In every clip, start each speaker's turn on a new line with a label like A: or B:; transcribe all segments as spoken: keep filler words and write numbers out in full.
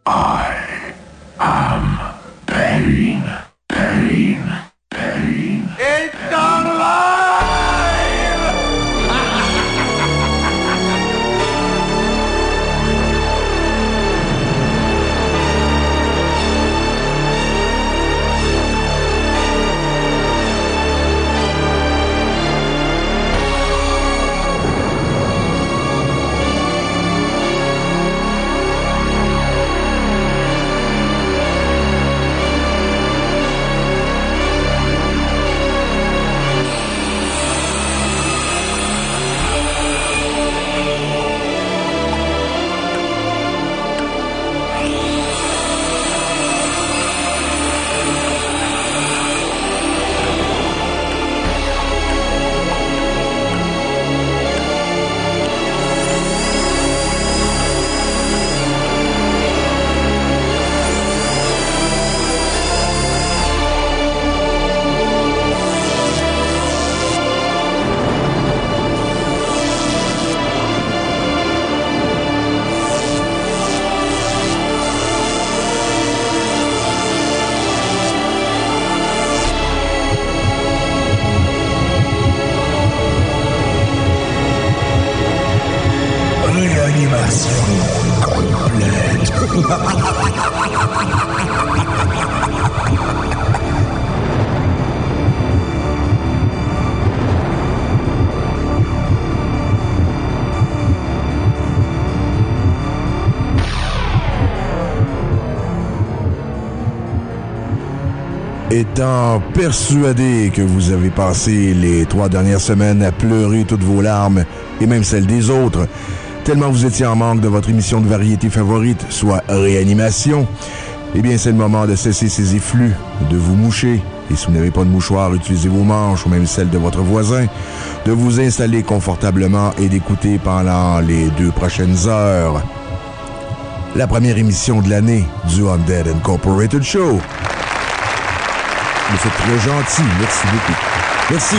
A: I am pain, pain, pain. It's alive!
B: Étant persuadé que vous avez passé les trois dernières semaines à pleurer toutes vos larmes, et même celles des autres, tellement vous étiez en manque de votre émission de variété favorite, soit Réanimation, eh bien c'est le moment de cesser ces effluves, de vous moucher, et si vous n'avez pas de mouchoir, utilisez vos manches ou même celles de votre voisin, de vous installer confortablement et d'écouter pendant les deux prochaines heures la première émission de l'année du Undead Incorporated Show. Vous êtes très gentil. Merci beaucoup. Merci.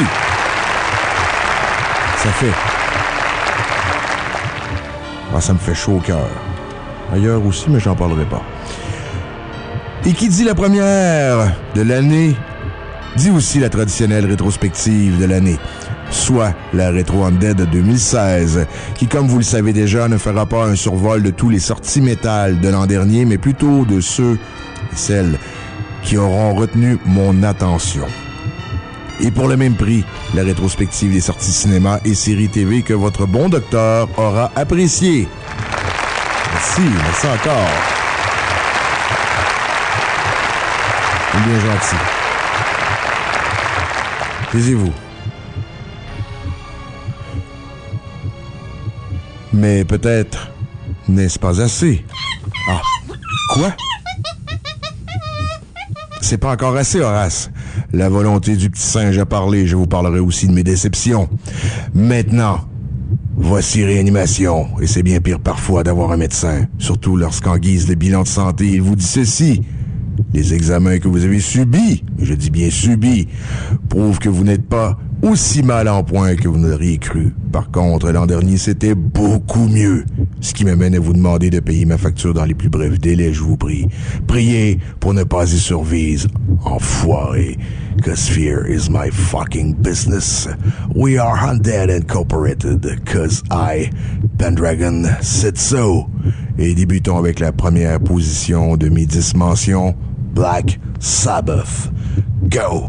B: Ça fait. Ah, ça me fait chaud au cœur. Ailleurs aussi, mais j'en parlerai pas. Et qui dit la première de l'année, dit aussi la traditionnelle rétrospective de l'année, soit la Rétro Undead de deux mille seize, qui, comme vous le savez déjà, ne fera pas un survol de tous les sorties métal de l'an dernier, mais plutôt de ceux et celles qui auront retenu mon attention. Et pour le même prix, la rétrospective des sorties cinéma et séries T V que votre bon docteur aura apprécié. Merci, merci encore. C'est bien gentil. Taisez-vous. Mais peut-être n'est-ce pas assez. Ah, quoi? C'est pas encore assez, Horace. La volonté du petit singe a parlé. Je vous parlerai aussi de mes déceptions. Maintenant, voici Réanimation. Et c'est bien pire parfois d'avoir un médecin. Surtout lorsqu'en guise de bilan de santé, il vous dit ceci. Les examens que vous avez subis, je dis bien subis, prouvent que vous n'êtes pas aussi mal en point que vous n'auriez cru. Par contre, l'an dernier, c'était beaucoup mieux. Ce qui m'amène à vous demander de payer ma facture dans les plus brefs délais, je vous prie. Priez pour ne pas y survivre, enfoiré. Cause fear is my fucking business. We are Undead Incorporated, cause I, Pendragon, said so. Et débutons avec la première position de mes dix mentions, Black Sabbath. Go!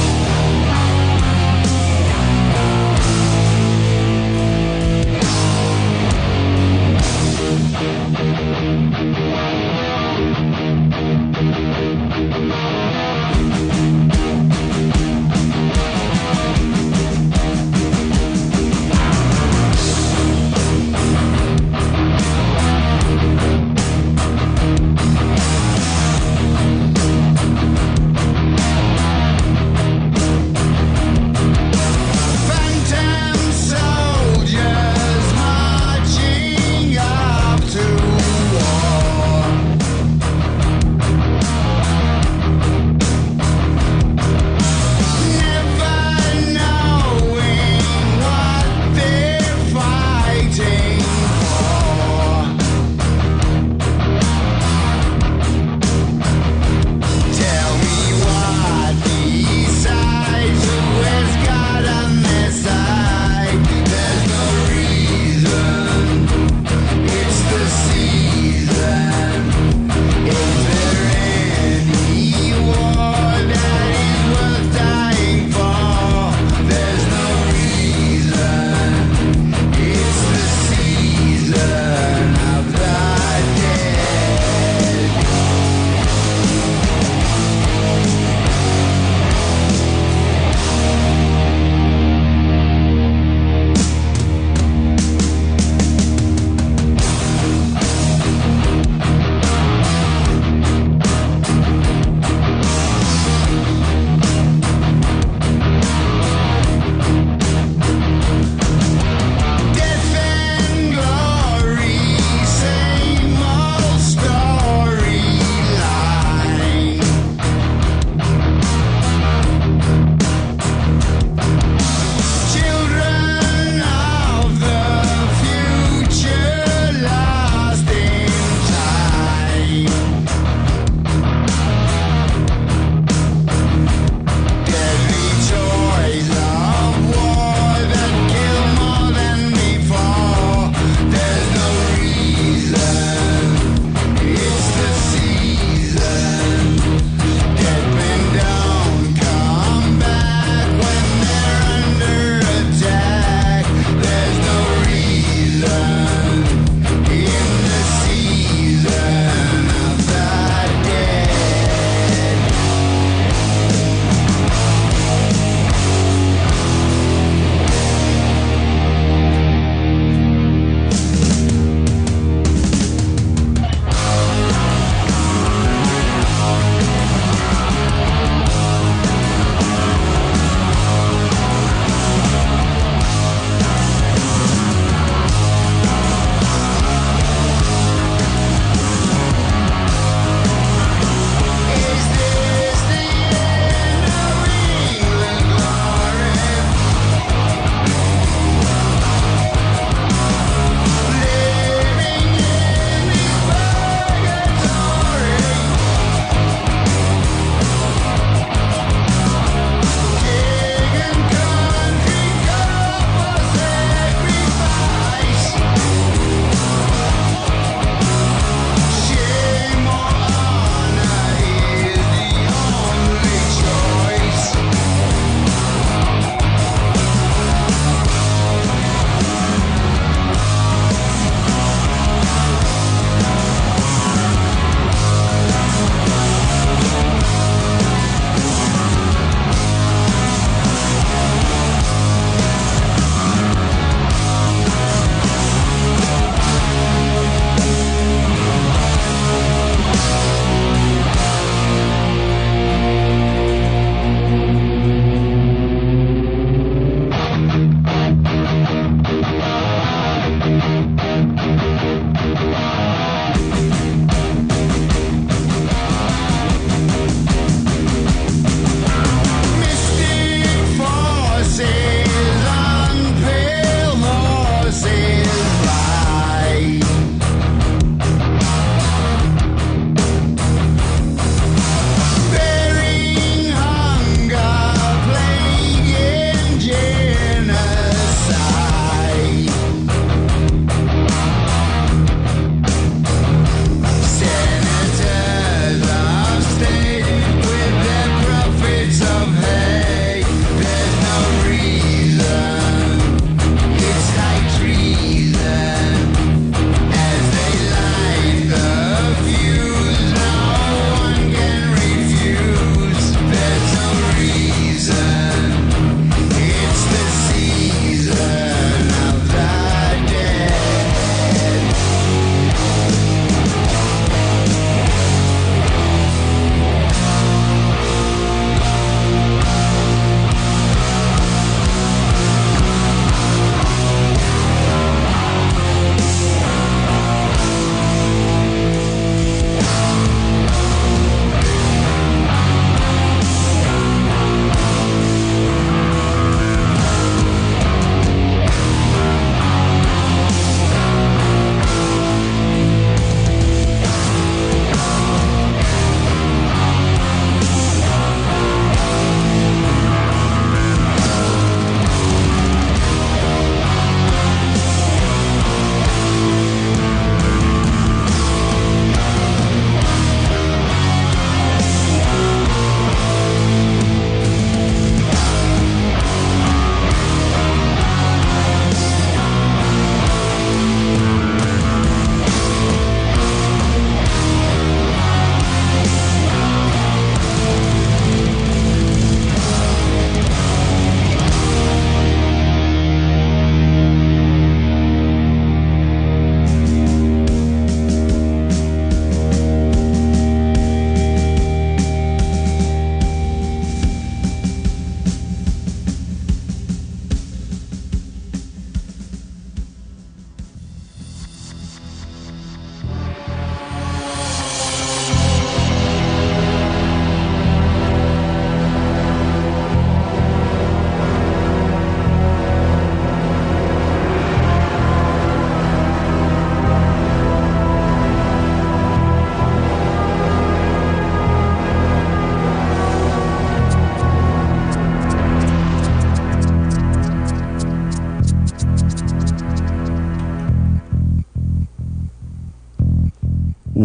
C: We'll be right back.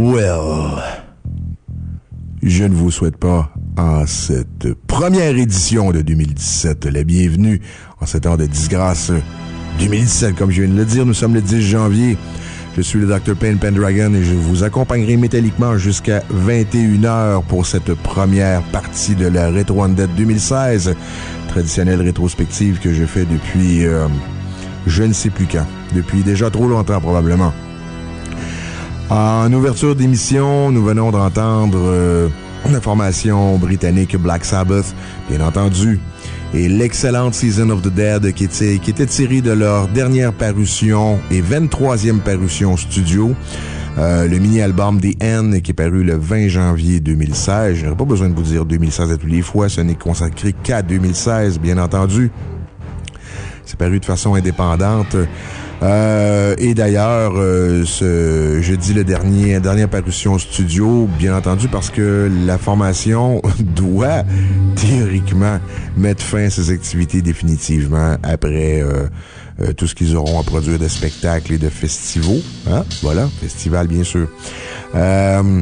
B: Well, je ne vous souhaite pas en cette première édition de deux mille dix-sept la bienvenue en cette heure de disgrâce deux mille dix-sept, comme je viens de le dire. Nous sommes le dix janvier. Je suis le docteur Pain Pendragon et je vous accompagnerai métalliquement jusqu'à vingt et une heures pour cette première partie de la Retro Undead deux mille seize, traditionnelle rétrospective que je fais depuis euh, je ne sais plus quand, depuis déjà trop longtemps probablement. En ouverture d'émission, nous venons d'entendre euh, la formation britannique Black Sabbath, bien entendu, et l'excellente Season of the Dead qui était, qui était tirée de leur dernière parution et vingt-troisième parution studio, euh, le mini-album The End qui est paru le vingt janvier deux mille seize. Je n'aurais pas besoin de vous dire deux mille seize à tous les fois, ce n'est consacré qu'à deux mille seize, bien entendu. C'est paru de façon indépendante. Euh, et d'ailleurs, euh, ce jeudi, le dernier, la dernière parution studio, bien entendu, parce que la formation doit, théoriquement, mettre fin à ses activités définitivement après euh, euh, tout ce qu'ils auront à produire de spectacles et de festivals. Hein? Voilà, festival, bien sûr. Euh,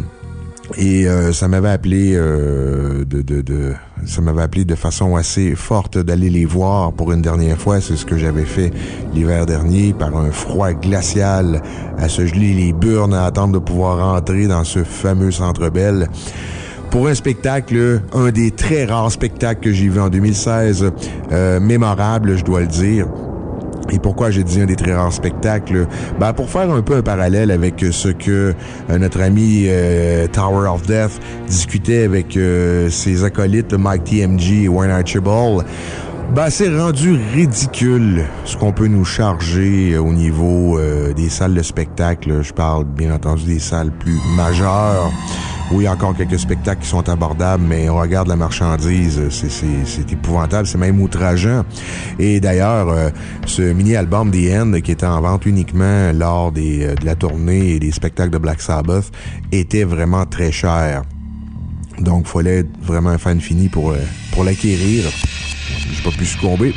B: et euh, ça m'avait appelé euh, de, de, de ça m'avait appelé de façon assez forte d'aller les voir pour une dernière fois. C'est ce que j'avais fait l'hiver dernier par un froid glacial à se geler les burnes à attendre de pouvoir entrer dans ce fameux Centre Bell pour un spectacle, un des très rares spectacles que j'ai vu en deux mille seize, euh, mémorable, je dois le dire. Et pourquoi j'ai dit un des très rares spectacles? Ben, pour faire un peu un parallèle avec ce que euh, notre ami euh, Tower of Death discutait avec euh, ses acolytes Mike T M G et Wayne Archibald. Ben, c'est rendu ridicule ce qu'on peut nous charger au niveau euh, des salles de spectacle. Je parle bien entendu des salles plus majeures. Oui, il y a encore quelques spectacles qui sont abordables, mais on regarde la marchandise, c'est, c'est, c'est épouvantable, c'est même outrageant. Et d'ailleurs, euh, ce mini-album The End, qui était en vente uniquement lors des, euh, de la tournée et des spectacles de Black Sabbath, était vraiment très cher. Donc, il fallait vraiment un fan fini pour, euh, pour l'acquérir. J'ai pas pu succomber.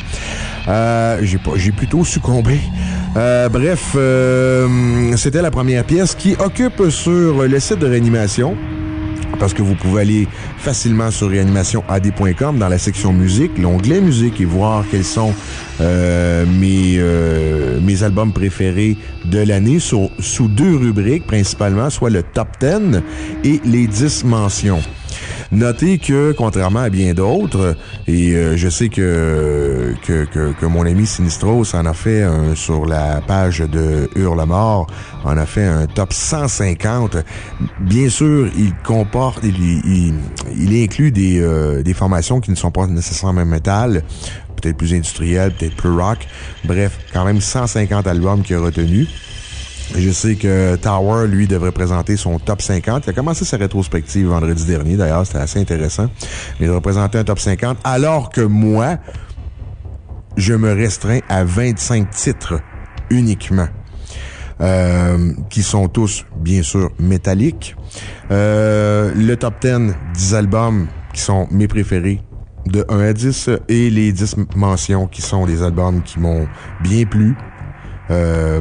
B: Euh, j'ai pas, j'ai plutôt succombé. Euh, bref, euh, c'était la première pièce qui occupe sur le site de Réanimation, parce que vous pouvez aller facilement sur réanimation a d point com dans la section musique, l'onglet musique, et voir quels sont euh, mes, euh, mes albums préférés de l'année sur, sous deux rubriques principalement, soit le top dix et les dix mentions. Notez que, contrairement à bien d'autres, et euh, je sais que, que que que mon ami Sinistros en a fait un sur la page de Hurlemort, en a fait un top cent cinquante. Bien sûr, il comporte, il, il, il inclut des, euh, des formations qui ne sont pas nécessairement métal, peut-être plus industriel, peut-être plus rock. Bref, quand même cent cinquante albums qu'il a retenus. Je sais que Tower, lui, devrait présenter son top cinquante. Il a commencé sa rétrospective vendredi dernier, d'ailleurs, c'était assez intéressant. Mais il devrait présenter un top cinquante, alors que moi, je me restreins à vingt-cinq titres uniquement, euh, qui sont tous, bien sûr, métalliques. Euh, le top dix, dix albums qui sont mes préférés, de un à dix, et les dix mentions qui sont des albums qui m'ont bien plu. Euh...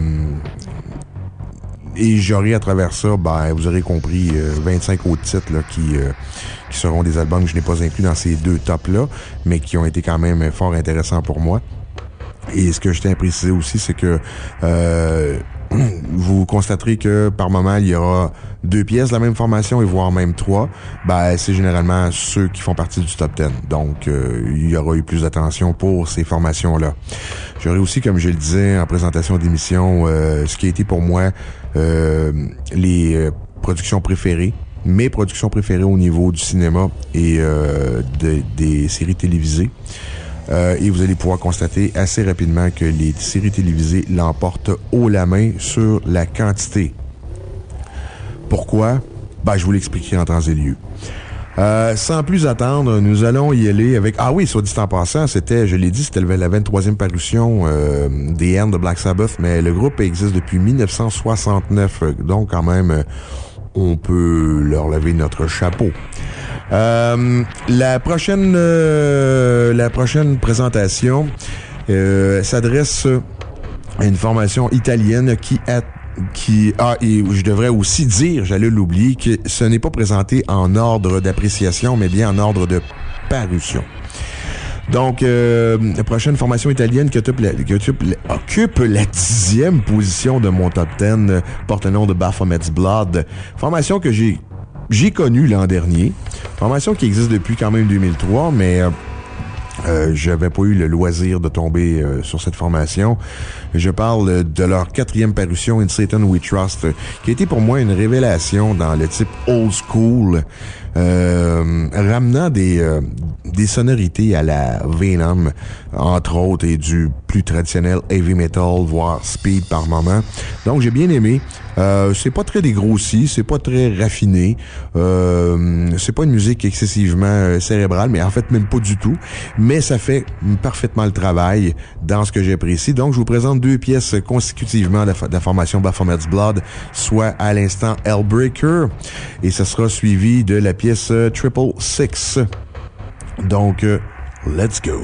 B: Et j'aurai à travers ça, ben, vous aurez compris, euh, vingt-cinq autres titres là, qui, euh, qui seront des albums que je n'ai pas inclus dans ces deux tops-là, mais qui ont été quand même fort intéressants pour moi. Et ce que je tiens à préciser aussi, c'est que euh, vous constaterez que par moment, il y aura deux pièces de la même formation et voire même trois. Ben, c'est généralement ceux qui font partie du top dix. Donc, euh, il y aura eu plus d'attention pour ces formations-là. J'aurais aussi, comme je le disais en présentation d'émission, euh, ce qui a été pour moi euh, les euh, productions préférées, mes productions préférées au niveau du cinéma et euh, de, des séries télévisées. Euh, et vous allez pouvoir constater assez rapidement que les séries télévisées l'emportent haut la main sur la quantité. Pourquoi? Ben, je vous l'expliquerai en temps et lieu. Euh, sans plus attendre, nous allons y aller avec... Ah oui, soit dit en passant, c'était, je l'ai dit, c'était la vingt-troisième parution euh, des End de Black Sabbath, mais le groupe existe depuis mille neuf cent soixante-neuf, donc quand même, on peut leur lever notre chapeau. Euh, la prochaine euh, la prochaine présentation euh, s'adresse à une formation italienne qui a qui... Ah, et je devrais aussi dire, j'allais l'oublier, que ce n'est pas présenté en ordre d'appréciation, mais bien en ordre de parution. Donc, euh, la prochaine formation italienne qui occupe la, qui occupe, occupe la dixième position de mon top dix euh, porte le nom de Baphomet's Blood. Formation que j'ai j'ai connue l'an dernier. Formation qui existe depuis quand même deux mille trois, mais... Euh, Euh, j'avais pas eu le loisir de tomber euh, sur cette formation. Je parle de leur quatrième parution, In Satan We Trust, qui a été pour moi une révélation dans le type old school, euh, ramenant des euh, des sonorités à la Venom, entre autres, et du plus traditionnel heavy metal, voire speed par moment. Donc j'ai bien aimé. Euh, c'est pas très dégrossi, c'est pas très raffiné, euh, c'est pas une musique excessivement euh, cérébrale, mais en fait même pas du tout, mais ça fait parfaitement le travail dans ce que j'apprécie. Donc je vous présente deux pièces consécutivement de la, de la formation Baphomet's Blood, soit à l'instant Hellbreaker, et ce sera suivi de la pièce euh, Triple Six. Donc, euh, let's go!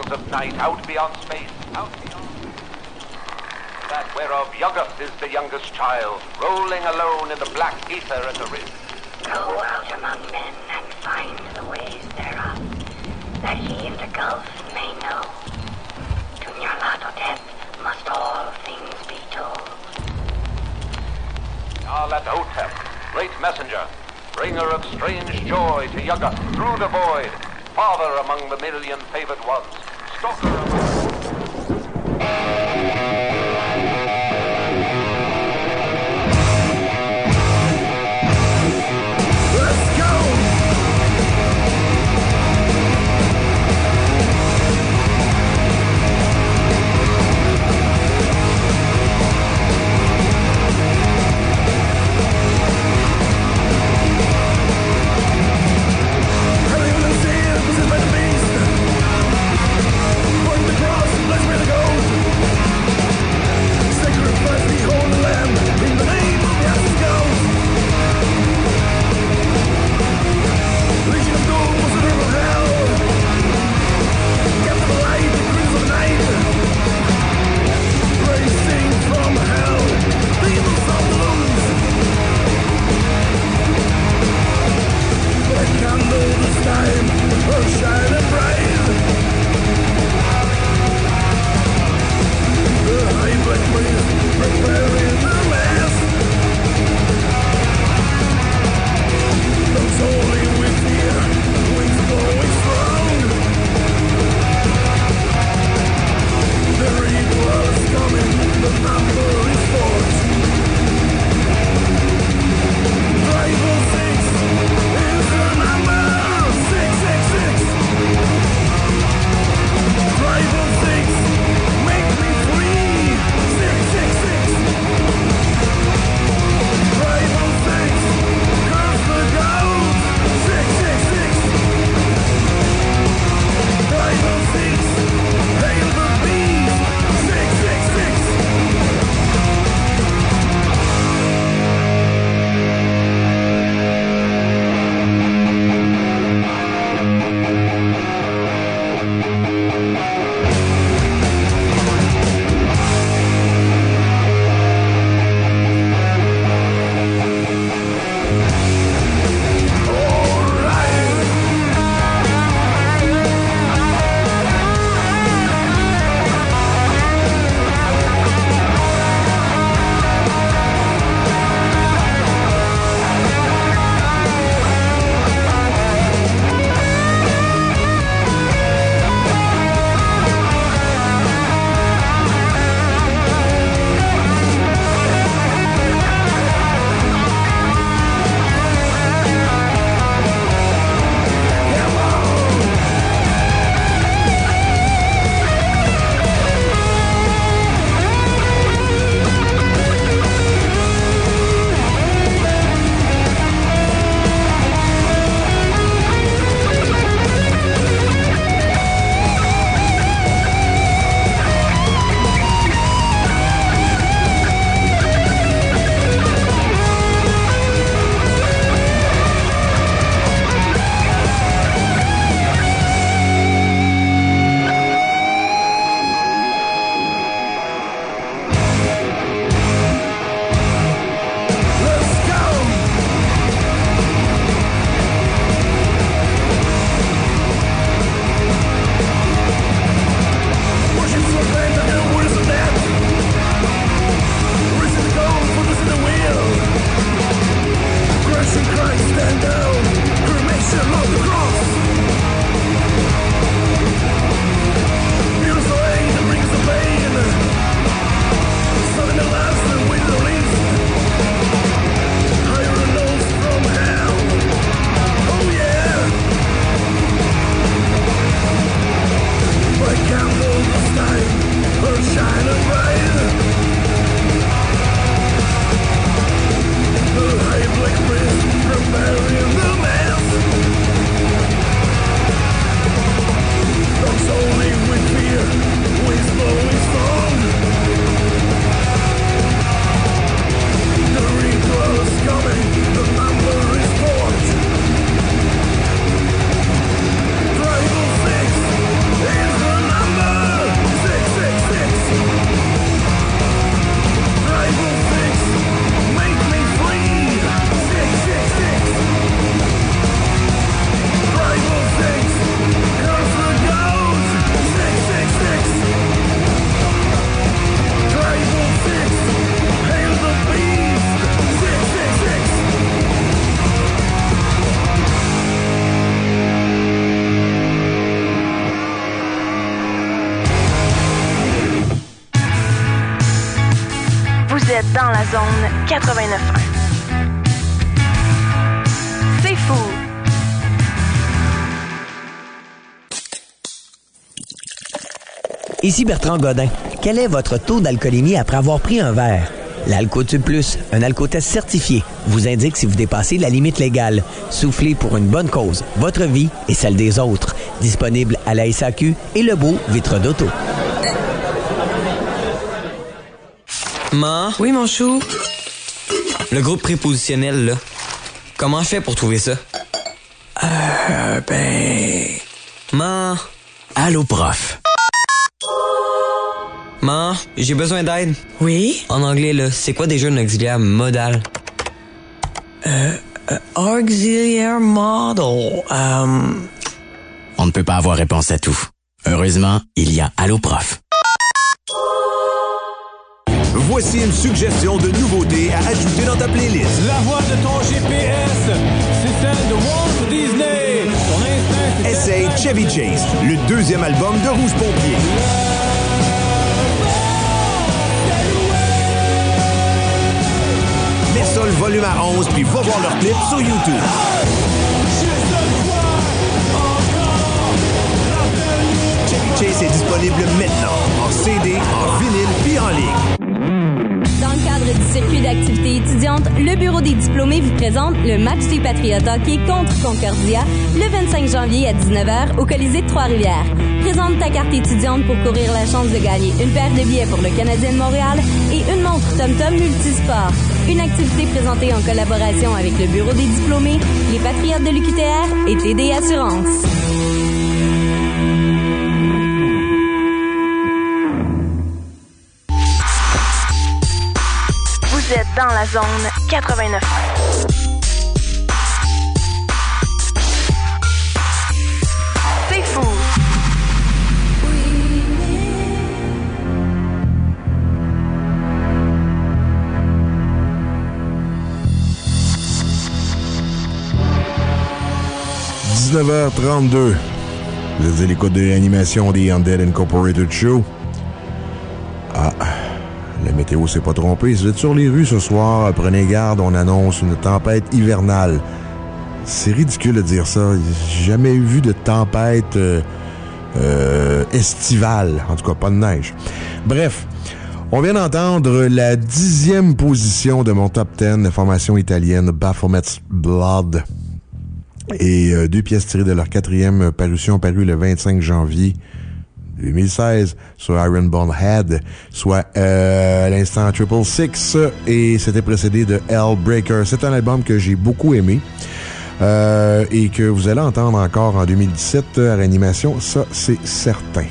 C: realms of night, out beyond space, out beyond... That whereof Yuggoth is the youngest child, rolling alone in the black ether at the rim.
D: Go out among men and find the ways thereof, that he in the gulf may know. To Nyarlathotep must all things be told.
C: Nyarlathotep, great messenger, bringer of strange joy to Yuggoth through the void, father among the million favored ones, stalker among...
A: Six, six, six.
E: la zone quatre-vingt-neuf un. C'est fou.
F: Ici Bertrand Godin. Quel est votre taux d'alcoolémie après avoir pris un verre? L'Alcotube Plus, un alcotest certifié, vous indique si vous dépassez la limite légale. Soufflez pour une bonne cause, votre vie et celle des autres. Disponible à la S A Q et Le Beau, vitre d'auto.
G: Ma?
H: Oui, mon chou?
G: Le groupe prépositionnel, là. Comment je fais pour trouver ça?
H: Euh, ben...
G: Ma?
H: Allô, prof.
G: Ma, j'ai besoin d'aide.
H: Oui?
G: En anglais, là, c'est quoi déjà un auxiliaire modal?
H: Euh, euh auxiliaire model. Um...
I: On ne peut pas avoir réponse à tout. Heureusement, il y a Allô, prof.
J: Voici une suggestion de nouveauté à ajouter dans ta playlist.
K: La voix de ton G P S, c'est celle de Walt Disney. Ton instinct,
J: Essaye Chevy Chase, le deuxième album de Rouge Pompier. Mets ça le volume à onze puis va voir leur clip sur YouTube. Chevy Chase est disponible maintenant en C D, en vinyle puis en ligne.
L: Dans le cadre du circuit d'activités étudiantes, le Bureau des diplômés vous présente le match des Patriotes hockey contre Concordia le vingt-cinq janvier à dix-neuf heures au Colisée de Trois-Rivières. Présente ta carte étudiante pour courir la chance de gagner une paire de billets pour le Canadien de Montréal et une montre TomTom Multisport. Une activité présentée en collaboration avec le Bureau des diplômés, les Patriotes de l'U Q T R et T D Assurance.
E: Vous êtes dans la zone quatre-vingt-neuf. C'est fou.
B: dix-neuf heures trente-deux. Vous êtes à l'écoute de l'animation des Undead Incorporated Show. Ah, la météo s'est pas trompée. Si vous êtes sur les rues ce soir, prenez garde, on annonce une tempête hivernale. C'est ridicule de dire ça. J'ai jamais vu de tempête euh, euh, estivale. En tout cas, pas de neige. Bref, on vient d'entendre la dixième position de mon top dix, la formation italienne Baphomet's Blood. Et euh, deux pièces tirées de leur quatrième parution parue le vingt-cinq janvier deux mille seize sur Ironborn Head, soit euh, à l'instant Triple Six, et c'était précédé de Hellbreaker. C'est un album que j'ai beaucoup aimé euh, et que vous allez entendre encore en deux mille dix-sept à Réanimation, ça c'est certain.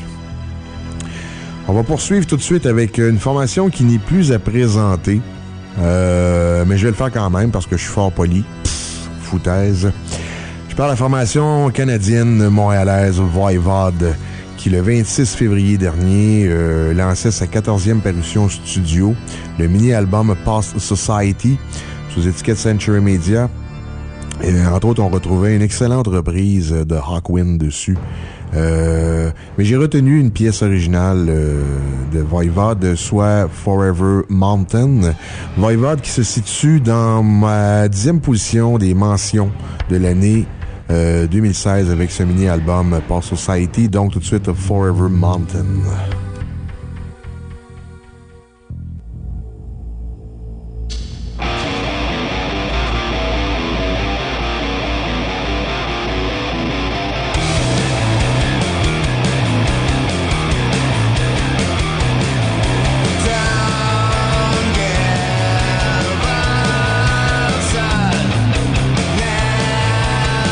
B: On va poursuivre tout de suite avec une formation qui n'est plus à présenter, euh, mais je vais le faire quand même parce que je suis fort poli. Pff, foutaise. Je parle de la formation canadienne montréalaise Voivod, qui le vingt-six février dernier euh, lançait sa quatorzième parution studio, le mini-album Past Society, sous étiquette Century Media. Et, entre autres, on retrouvait une excellente reprise de Hawkwind dessus. Euh, mais j'ai retenu une pièce originale euh, de Voivod, soit Forever Mountain. Voivod qui se situe dans ma dixième position des mentions de l'année Euh, deux mille seize avec ce mini-album Past Society, donc tout de suite Forever Mountain.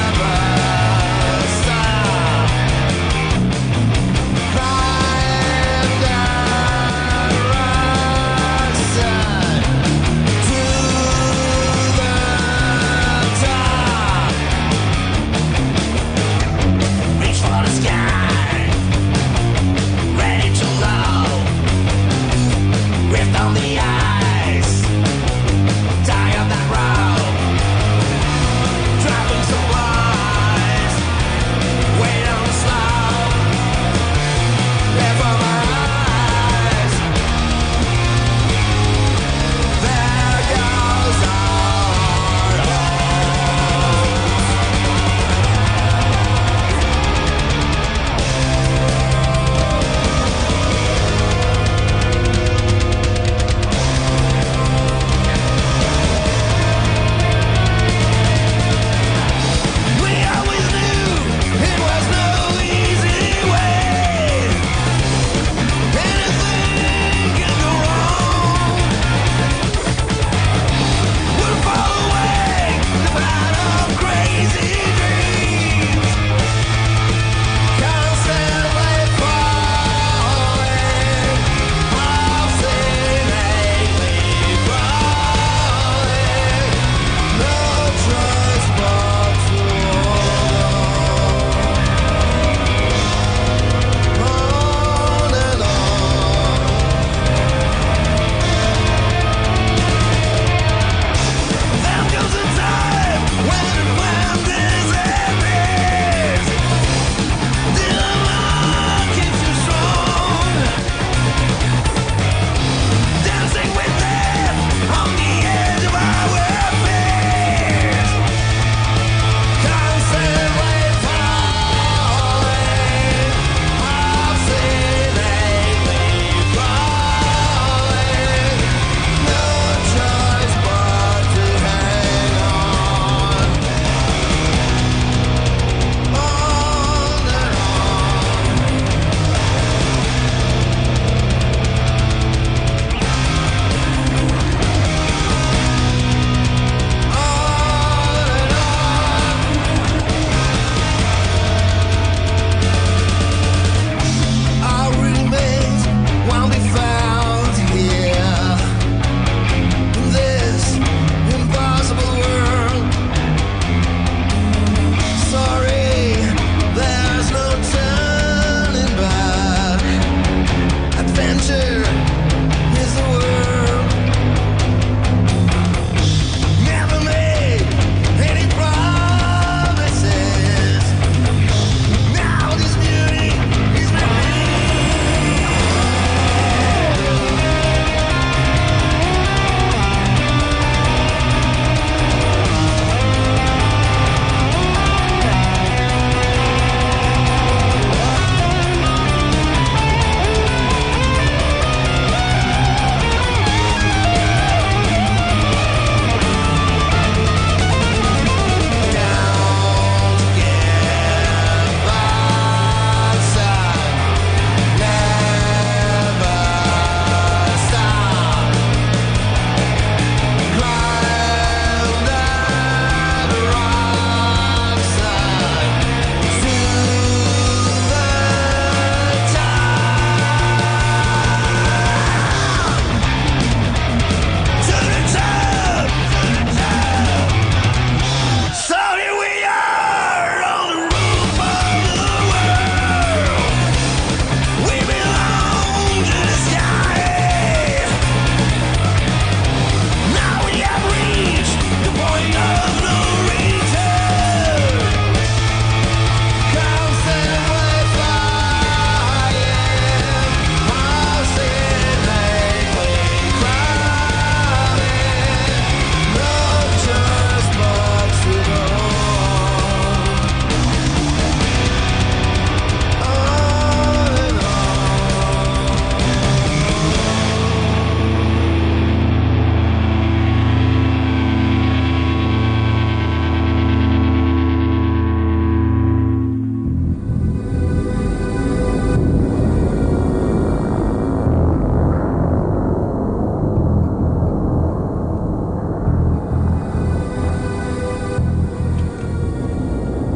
A: Bye.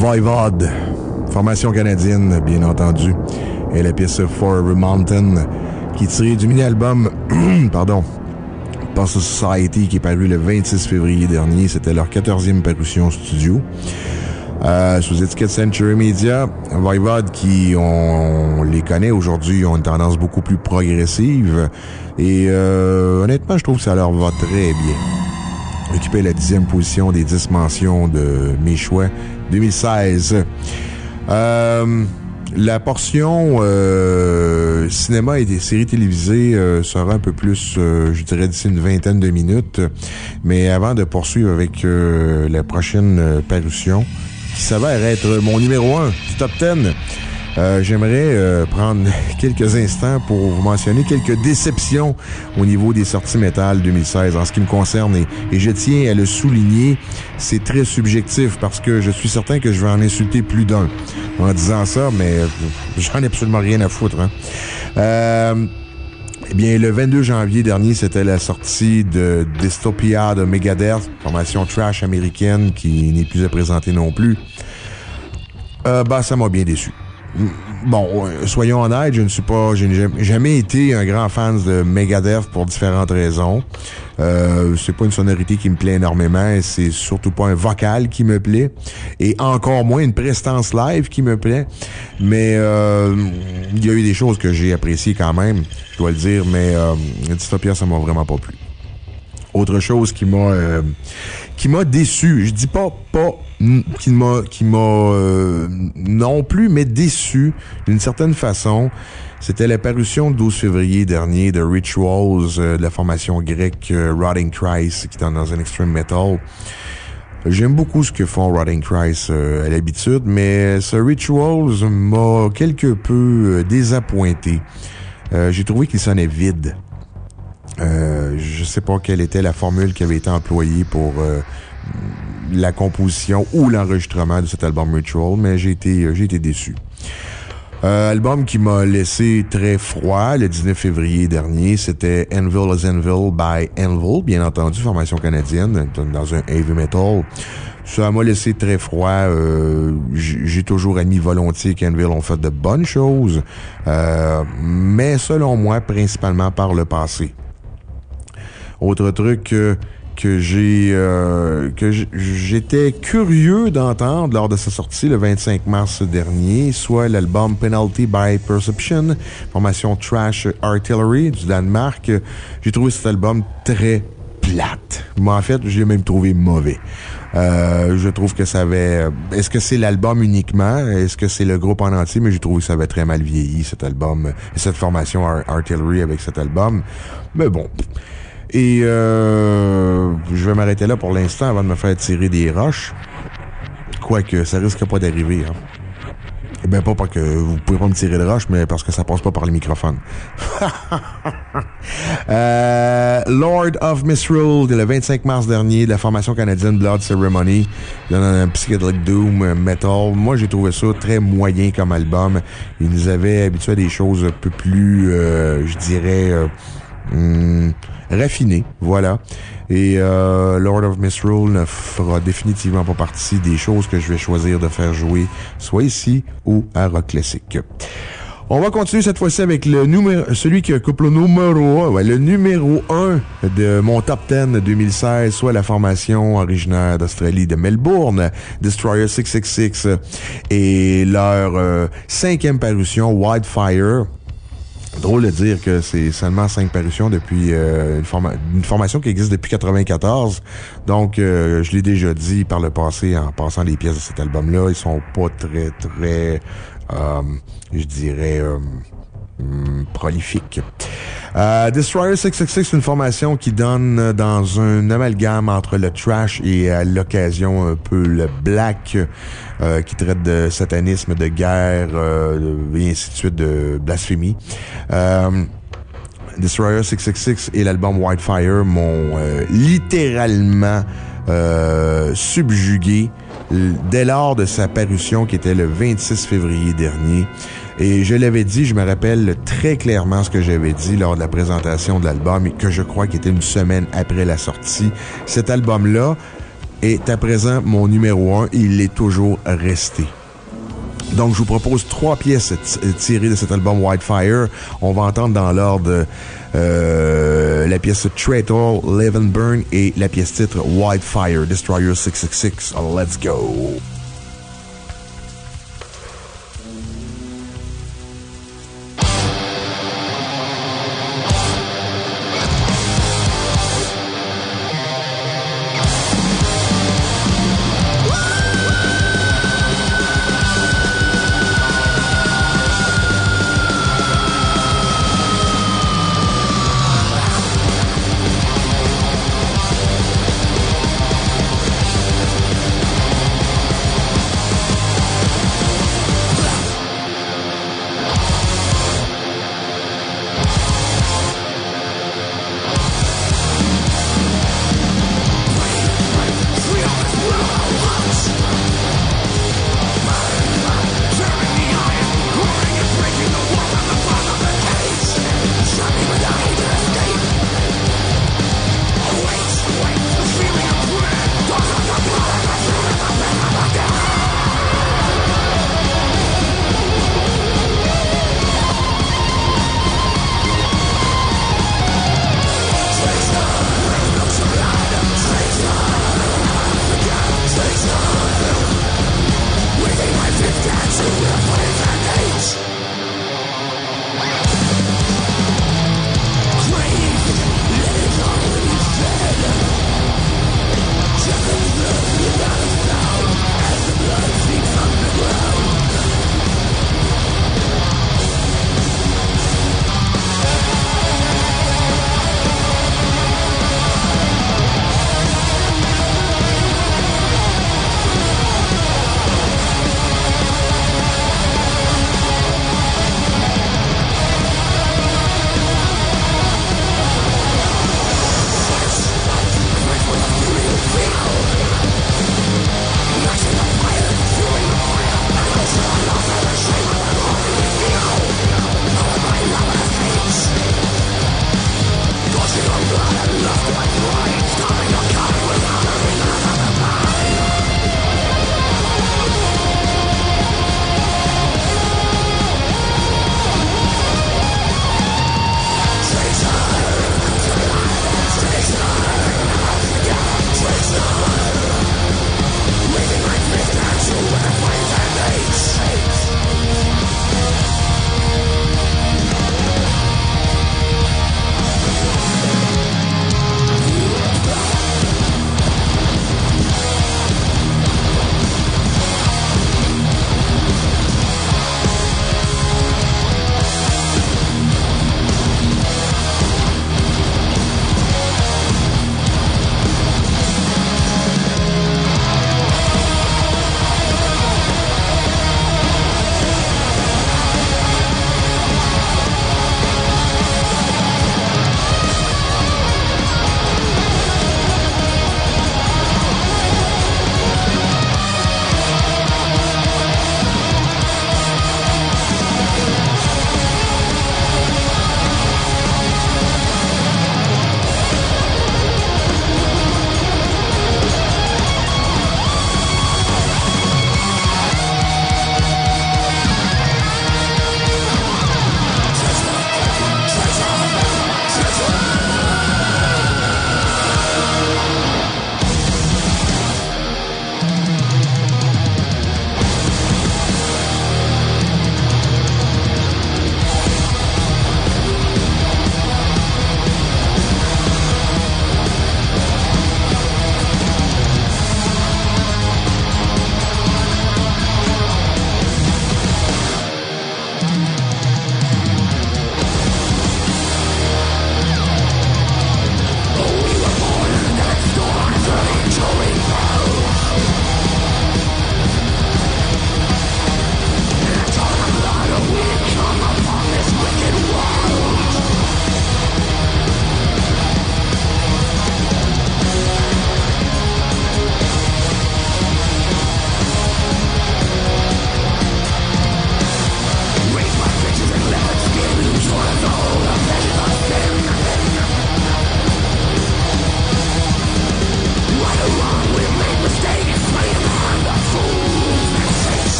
B: Voivod, formation canadienne, bien entendu, et la pièce Forever Mountain, qui est tirée du mini-album, pardon, Post Society, qui est paru le vingt-six février dernier. C'était leur quatorzième parution studio. Euh, sous étiquette Century Media, Voivod, qui, on, on les connaît aujourd'hui, ont une tendance beaucoup plus progressive. Et euh, honnêtement, je trouve que ça leur va très bien. Occupait la dixième position des dix mentions de mes choix deux mille seize. Euh, la portion euh, cinéma et des séries télévisées euh, sera un peu plus, euh, je dirais, d'ici une vingtaine de minutes. Mais avant de poursuivre avec euh, la prochaine euh, parution, qui s'avère être mon numéro un du top dix, Euh, j'aimerais euh, prendre quelques instants pour vous mentionner quelques déceptions au niveau des sorties métal deux mille seize en ce qui me concerne, et, et je tiens à le souligner, c'est très subjectif parce que je suis certain que je vais en insulter plus d'un en disant ça, mais j'en ai absolument rien à foutre. Hein. Euh, eh bien, le vingt-deux janvier dernier, c'était la sortie de Dystopia de Megadeth, formation trash américaine qui n'est plus à présenter non plus. Euh, bah, ça m'a bien déçu. Bon, soyons honnêtes, je ne suis pas, je n'ai jamais été un grand fan de Megadeth pour différentes raisons. Euh, c'est pas une sonorité qui me plaît énormément, et c'est surtout pas un vocal qui me plaît, et encore moins une prestance live qui me plaît. Mais euh, il y a eu des choses que j'ai appréciées quand même, je dois le dire, mais euh, Dystopia, ça m'a vraiment pas plu. Autre chose qui m'a euh, qui m'a déçu, je dis pas pas qui m'a qui m'a euh, non plus, mais déçu d'une certaine façon, c'était la parution le douze février dernier de Rituals, euh, de la formation grecque euh, Rotting Christ, qui est dans un extreme metal. J'aime beaucoup ce que font Rotting Christ euh, à l'habitude, mais ce Rituals m'a quelque peu euh, désappointé. Euh, j'ai trouvé qu'il sonnait vide. Euh, je sais pas quelle était la formule qui avait été employée pour euh, la composition ou l'enregistrement de cet album Ritual, mais j'ai été, j'ai été déçu. Euh, album qui m'a laissé très froid le dix-neuf février dernier, c'était Anvil as Anvil by Anvil, bien entendu, formation canadienne, dans un heavy metal. Ça m'a laissé très froid. Euh, j'ai toujours admis volontiers qu'Anvil ont fait de bonnes choses, euh, mais selon moi, principalement par le passé. Autre truc euh, que j'ai euh, que j'étais curieux d'entendre lors de sa sortie le vingt-cinq mars dernier, soit l'album Penalty by Perception, formation Trash Artillery du Danemark. J'ai trouvé cet album très plate. Moi, en fait, je l'ai même trouvé mauvais. Euh, je trouve que ça avait... Est-ce que c'est l'album uniquement? Est-ce que c'est le groupe en entier? Mais j'ai trouvé que ça avait très mal vieilli, cet album, cette formation Artillery avec cet album. Mais bon... Et euh, je vais m'arrêter là pour l'instant avant de me faire tirer des roches. Quoique, ça risque pas d'arriver. Hein. Eh bien, pas parce que vous pouvez pas me tirer de roches, mais parce que ça passe pas par les microphones. euh, Lord of Misrule, le vingt-cinq mars dernier, de la formation canadienne Blood Ceremony, dans un psychedelic doom metal. Moi, j'ai trouvé ça très moyen comme album. Ils nous avaient habitués à des choses un peu plus, euh, je dirais... Euh, hum, raffiné, voilà. Et euh, Lord of Misrule ne fera définitivement pas partie des choses que je vais choisir de faire jouer, soit ici ou à Rock Classic. On va continuer cette fois-ci avec le numéro, celui qui occupe le numéro un, ouais, le numéro un de mon top dix deux mille seize, soit la formation originaire d'Australie de Melbourne, Destroyer six six six, et leur euh, cinquième parution, Wildfire. Drôle de dire que c'est seulement cinq parutions depuis euh, une, forma- une formation qui existe depuis quatre-vingt-quatorze. Donc, euh, je l'ai déjà dit par le passé en passant les pièces de cet album-là. Ils sont pas très, très, euh, je dirais, euh, hum, prolifiques. Euh, Destroyer six six six, c'est une formation qui donne dans un amalgame entre le trash et à l'occasion un peu le black, euh, qui traite de satanisme, de guerre, euh, et ainsi de suite, de blasphémie. Euh, Destroyer six six six et l'album Wildfire m'ont euh, littéralement euh, subjugué dès lors de sa parution qui était le vingt-six février dernier. Et je l'avais dit, je me rappelle très clairement ce que j'avais dit lors de la présentation de l'album, et que je crois qu'il était une semaine après la sortie. Cet album-là est à présent mon numéro un et il l'est toujours resté. Donc, je vous propose trois pièces t- tirées de cet album Whitefire. On va entendre dans l'ordre euh, la pièce Traitor, Live and Burn et la pièce titre Whitefire, Destroyer six six six. Let's go!
M: We'll be right back.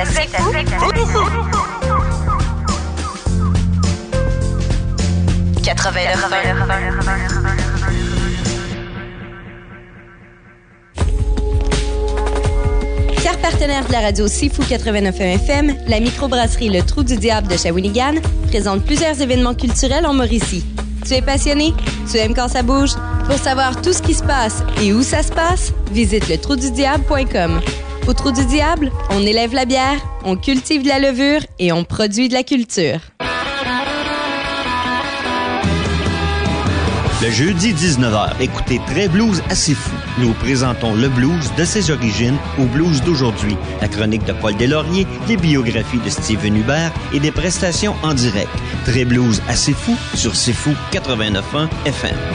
E: à C'est Fou. quatre-vingt-neuf.
L: Cher partenaire de la radio C'est Fou quatre-vingt-neuf F M, la microbrasserie Le Trou du Diable de Shawinigan présente plusieurs événements culturels en Mauricie. Tu es passionné? Tu aimes quand ça bouge? Pour savoir tout ce qui se passe et où ça se passe, visite le trou du diable point com. Au Trou du Diable, on élève la bière, on cultive de la levure et on produit de la culture.
M: Le jeudi dix-neuf heures, écoutez Très Blues assez fou. Nous présentons le blues de ses origines au blues d'aujourd'hui, la chronique de Paul Deslauriers, des biographies de Steven Hubert et des prestations en direct. Très Blues assez fou sur C'est Fou quatre-vingt-neuf point un F M.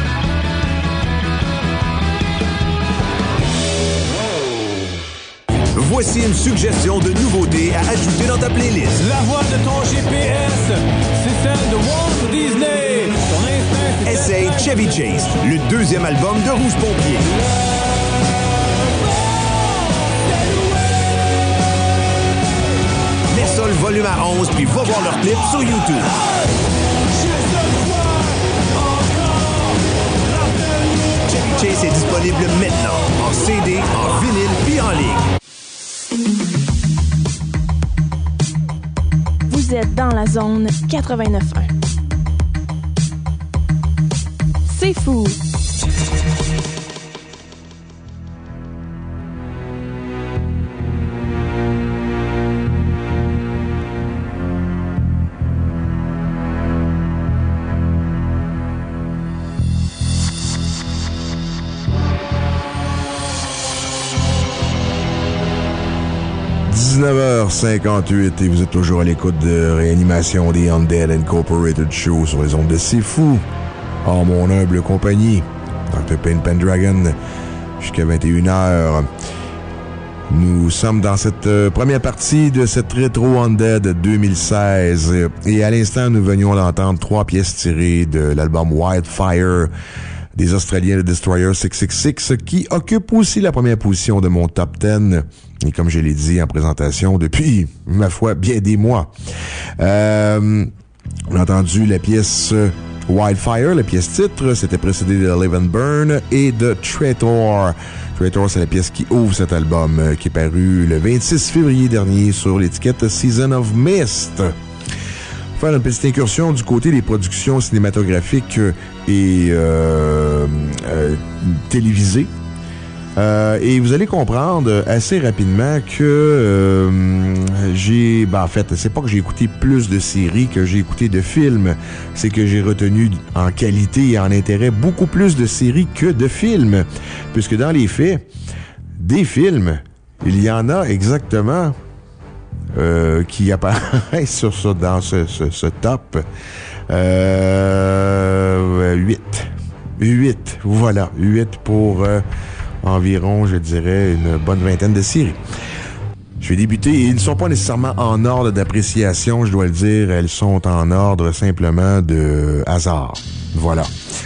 J: Voici une suggestion de nouveauté à ajouter dans ta playlist.
K: La voix de ton G P S, c'est celle de Walt Disney. Ton instinct,
J: Essaye Chevy Chase, le deuxième album de Rouge Pompier. Mets ça le volume à onze puis va voir leur clip sur YouTube. Chevy Chase est disponible maintenant en C D, en vinyle puis en ligne.
E: Vous êtes dans la zone quatre-vingt-neuf un. C'est Fou.
B: dix-neuf heures cinquante-huit et vous êtes toujours à l'écoute de Réanimation des Undead Incorporated Show sur les ondes de C'est Fou. En mon humble compagnie, docteur Pain Pendragon, jusqu'à vingt et une heures. Nous sommes dans cette euh, première partie de cette rétro Undead deux mille seize et à l'instant, nous venions d'entendre trois pièces tirées de l'album Wildfire des Australiens de Destroyer six cent soixante-six qui occupe aussi la première position de mon top dix. Et comme je l'ai dit en présentation depuis, ma foi, bien des mois. Euh, on a entendu la pièce Wildfire, la pièce titre. C'était précédé de Live and Burn et de Traitor. Traitor, c'est la pièce qui ouvre cet album, euh, qui est paru le vingt-six février dernier sur l'étiquette Season of Mist. Faire une petite incursion du côté des productions cinématographiques et euh, euh, télévisées. Euh, et vous allez comprendre assez rapidement que euh, j'ai... Ben en fait, c'est pas que j'ai écouté plus de séries que j'ai écouté de films. C'est que j'ai retenu en qualité et en intérêt beaucoup plus de séries que de films. Puisque dans les faits, des films, il y en a exactement euh, qui apparaissent sur ça, dans ce, ce, ce top. Euh, huit. Huit, voilà. Huit pour... Euh, environ, je dirais, une bonne vingtaine de séries. Je vais débuter, et ils ne sont pas nécessairement en ordre d'appréciation, je dois le dire, elles sont en ordre simplement de hasard. Voilà.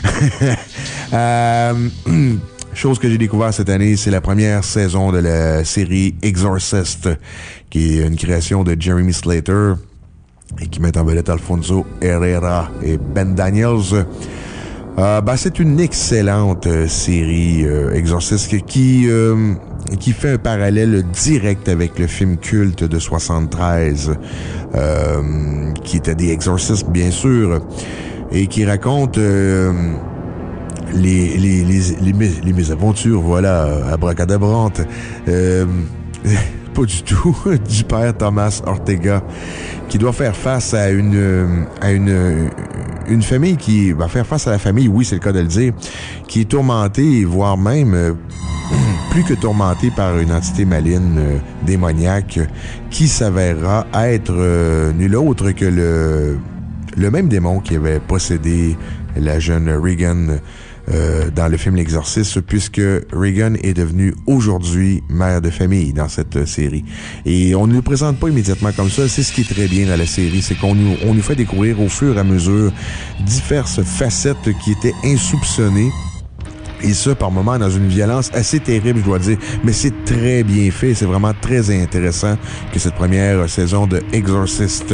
B: euh, chose que j'ai découvert cette année, c'est la première saison de la série Exorcist, qui est une création de Jeremy Slater et qui met en vedette Alfonso Herrera et Ben Daniels. Euh, ben, c'est une excellente euh, série euh, Exorcist qui euh, qui fait un parallèle direct avec le film culte de soixante-treize euh, qui était des Exorcistes bien sûr et qui raconte euh, les, les les les les mésaventures voilà abracadabrantes euh, pas du tout du père Thomas Ortega qui doit faire face à une à une une famille qui va faire face à la famille, oui, c'est le cas de le dire, qui est tourmentée, voire même euh, plus que tourmentée par une entité maligne euh, démoniaque qui s'avérera être euh, nul autre que le le même démon qui avait possédé la jeune Regan Euh, dans le film L'Exorciste, puisque Regan est devenue aujourd'hui mère de famille dans cette euh, série. Et on ne le présente pas immédiatement comme ça. C'est ce qui est très bien dans la série, c'est qu'on nous, on nous fait découvrir au fur et à mesure diverses facettes qui étaient insoupçonnées Et ça, par moments, dans une violence assez terrible, je dois dire. Mais c'est très bien fait. C'est vraiment très intéressant que cette première saison de Exorcist.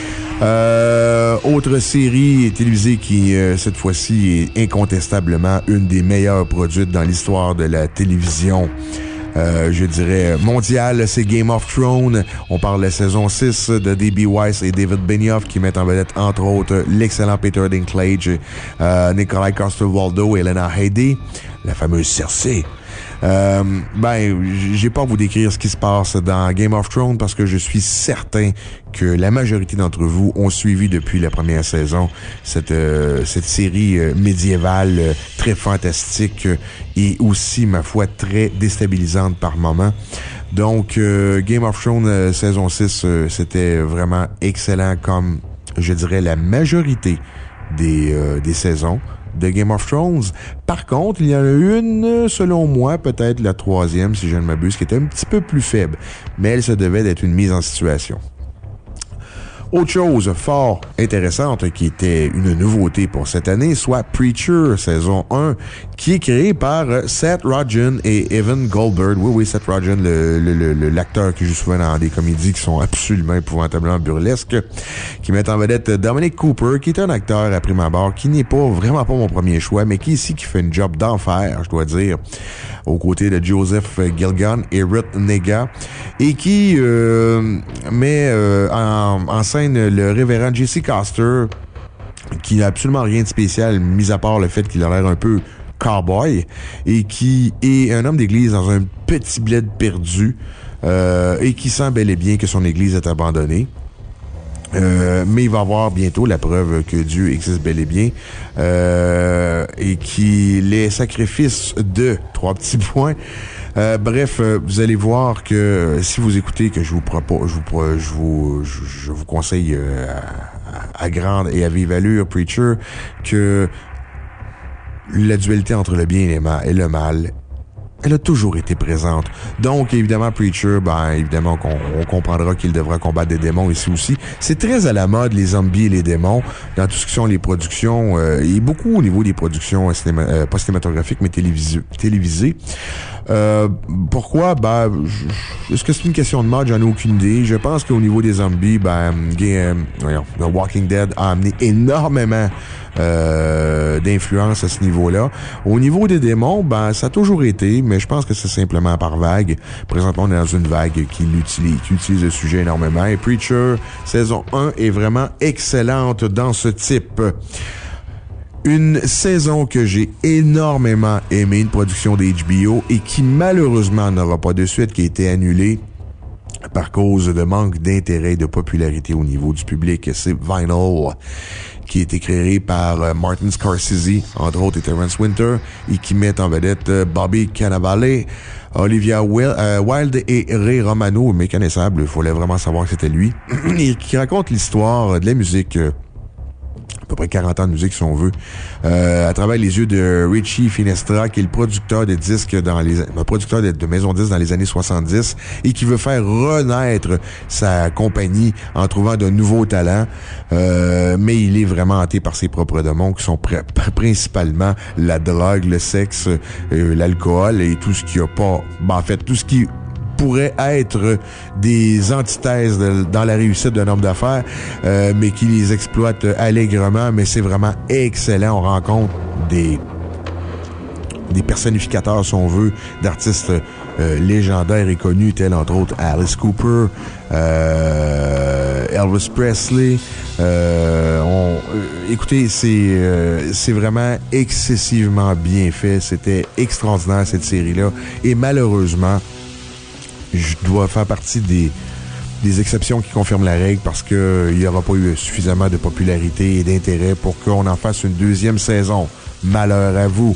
B: Euh, autre série télévisée qui, euh, cette fois-ci, est incontestablement une des meilleures produites dans l'histoire de la télévision. Euh, je dirais mondial, c'est Game of Thrones. On parle de la saison six de D B. Weiss et David Benioff qui mettent en vedette, entre autres, l'excellent Peter Dinklage, euh, Nikolai Coster-Waldau et Lena Headey, la fameuse Cersei. Euh, ben, j'ai pas à vous décrire ce qui se passe dans Game of Thrones parce que je suis certain que la majorité d'entre vous ont suivi depuis la première saison cette euh, cette série euh, médiévale euh, très fantastique euh, et aussi, ma foi, très déstabilisante par moments. Donc, euh, Game of Thrones euh, saison six, euh, c'était vraiment excellent comme, je dirais, la majorité des, euh, des saisons de Game of Thrones. Par contre, il y en a une, selon moi, peut-être la troisième, si je ne m'abuse, qui était un petit peu plus faible, mais elle se devait d'être une mise en situation. Autre chose fort intéressante qui était une nouveauté pour cette année, soit Preacher, saison un, qui est créé par Seth Rogen et Evan Goldberg. Oui, oui, Seth Rogen, le, le, le, l'acteur qui joue souvent dans des comédies qui sont absolument épouvantablement burlesques, qui met en vedette Dominic Cooper, qui est un acteur à prime abord, qui n'est pas, vraiment pas mon premier choix, mais qui ici, qui fait une job d'enfer, je dois dire, aux côtés de Joseph Gilgun et Ruth Negga, et qui euh, met euh, en, en scène le révérend Jesse Coster, qui n'a absolument rien de spécial, mis à part le fait qu'il a l'air un peu cowboy, et qui est un homme d'église dans un petit bled perdu, euh, et qui sent bel et bien que son église est abandonnée. Euh, mais il va avoir bientôt la preuve que Dieu existe bel et bien, euh, et qu'il est sacrifice de trois petits points. Euh, bref, euh, vous allez voir que euh, si vous écoutez, que je vous propose, je vous, je vous, je, je vous conseille euh, à, à grande et à vive allure, Preacher, que la dualité entre le bien et, ma, et le mal, elle a toujours été présente. Donc, évidemment, Preacher, ben, évidemment, qu'on, on comprendra qu'il devra combattre des démons ici aussi. C'est très à la mode, les zombies et les démons, dans tout ce qui sont les productions, euh, et beaucoup au niveau des productions cinéma, euh, pas cinématographiques, mais télévisées. télévisées. Euh, pourquoi? Ben, je, est-ce que c'est une question de mode? J'en ai aucune idée. Je pense qu'au niveau des zombies, ben, euh, voyons, The Walking Dead a amené énormément euh, d'influence à ce niveau-là. Au niveau des démons, ben, ça a toujours été, mais je pense que c'est simplement par vague. Présentement, on est dans une vague qui l'utilise, qui utilise le sujet énormément. Et Preacher, saison un, est vraiment excellente dans ce type. Une saison que j'ai énormément aimé, une production d'H B O et qui malheureusement n'aura pas de suite, qui a été annulée par cause de manque d'intérêt et de popularité au niveau du public. C'est Vinyl, qui a été créé par Martin Scorsese, entre autres, et Terrence Winter, et qui met en vedette Bobby Cannavale, Olivia Wilde et Ray Romano, méconnaissable, il fallait vraiment savoir que c'était lui, et qui raconte l'histoire de la musique, à peu près quarante ans de musique si on veut, euh, à travers les yeux de Richie Finestra, qui est le producteur de disques dans les, le producteur de, de maisons disques dans les années soixante-dix, et qui veut faire renaître sa compagnie en trouvant de nouveaux talents, euh, mais il est vraiment hanté par ses propres démons, qui sont pr- principalement la drogue, le sexe, euh, l'alcool et tout ce qui a pas, ben, en fait, tout ce qui pourrait être des antithèses de, dans la réussite d'un homme d'affaires, euh, mais qui les exploite allègrement, mais c'est vraiment excellent. On rencontre des des personnificateurs, si on veut, d'artistes euh, légendaires et connus, tels entre autres Alice Cooper, euh, Elvis Presley. Euh, on, euh, écoutez, c'est euh, c'est vraiment excessivement bien fait. C'était extraordinaire, cette série-là. Et malheureusement, je dois faire partie des, des exceptions qui confirment la règle parce que il n'y aura pas eu suffisamment de popularité et d'intérêt pour qu'on en fasse une deuxième saison. Malheur à vous.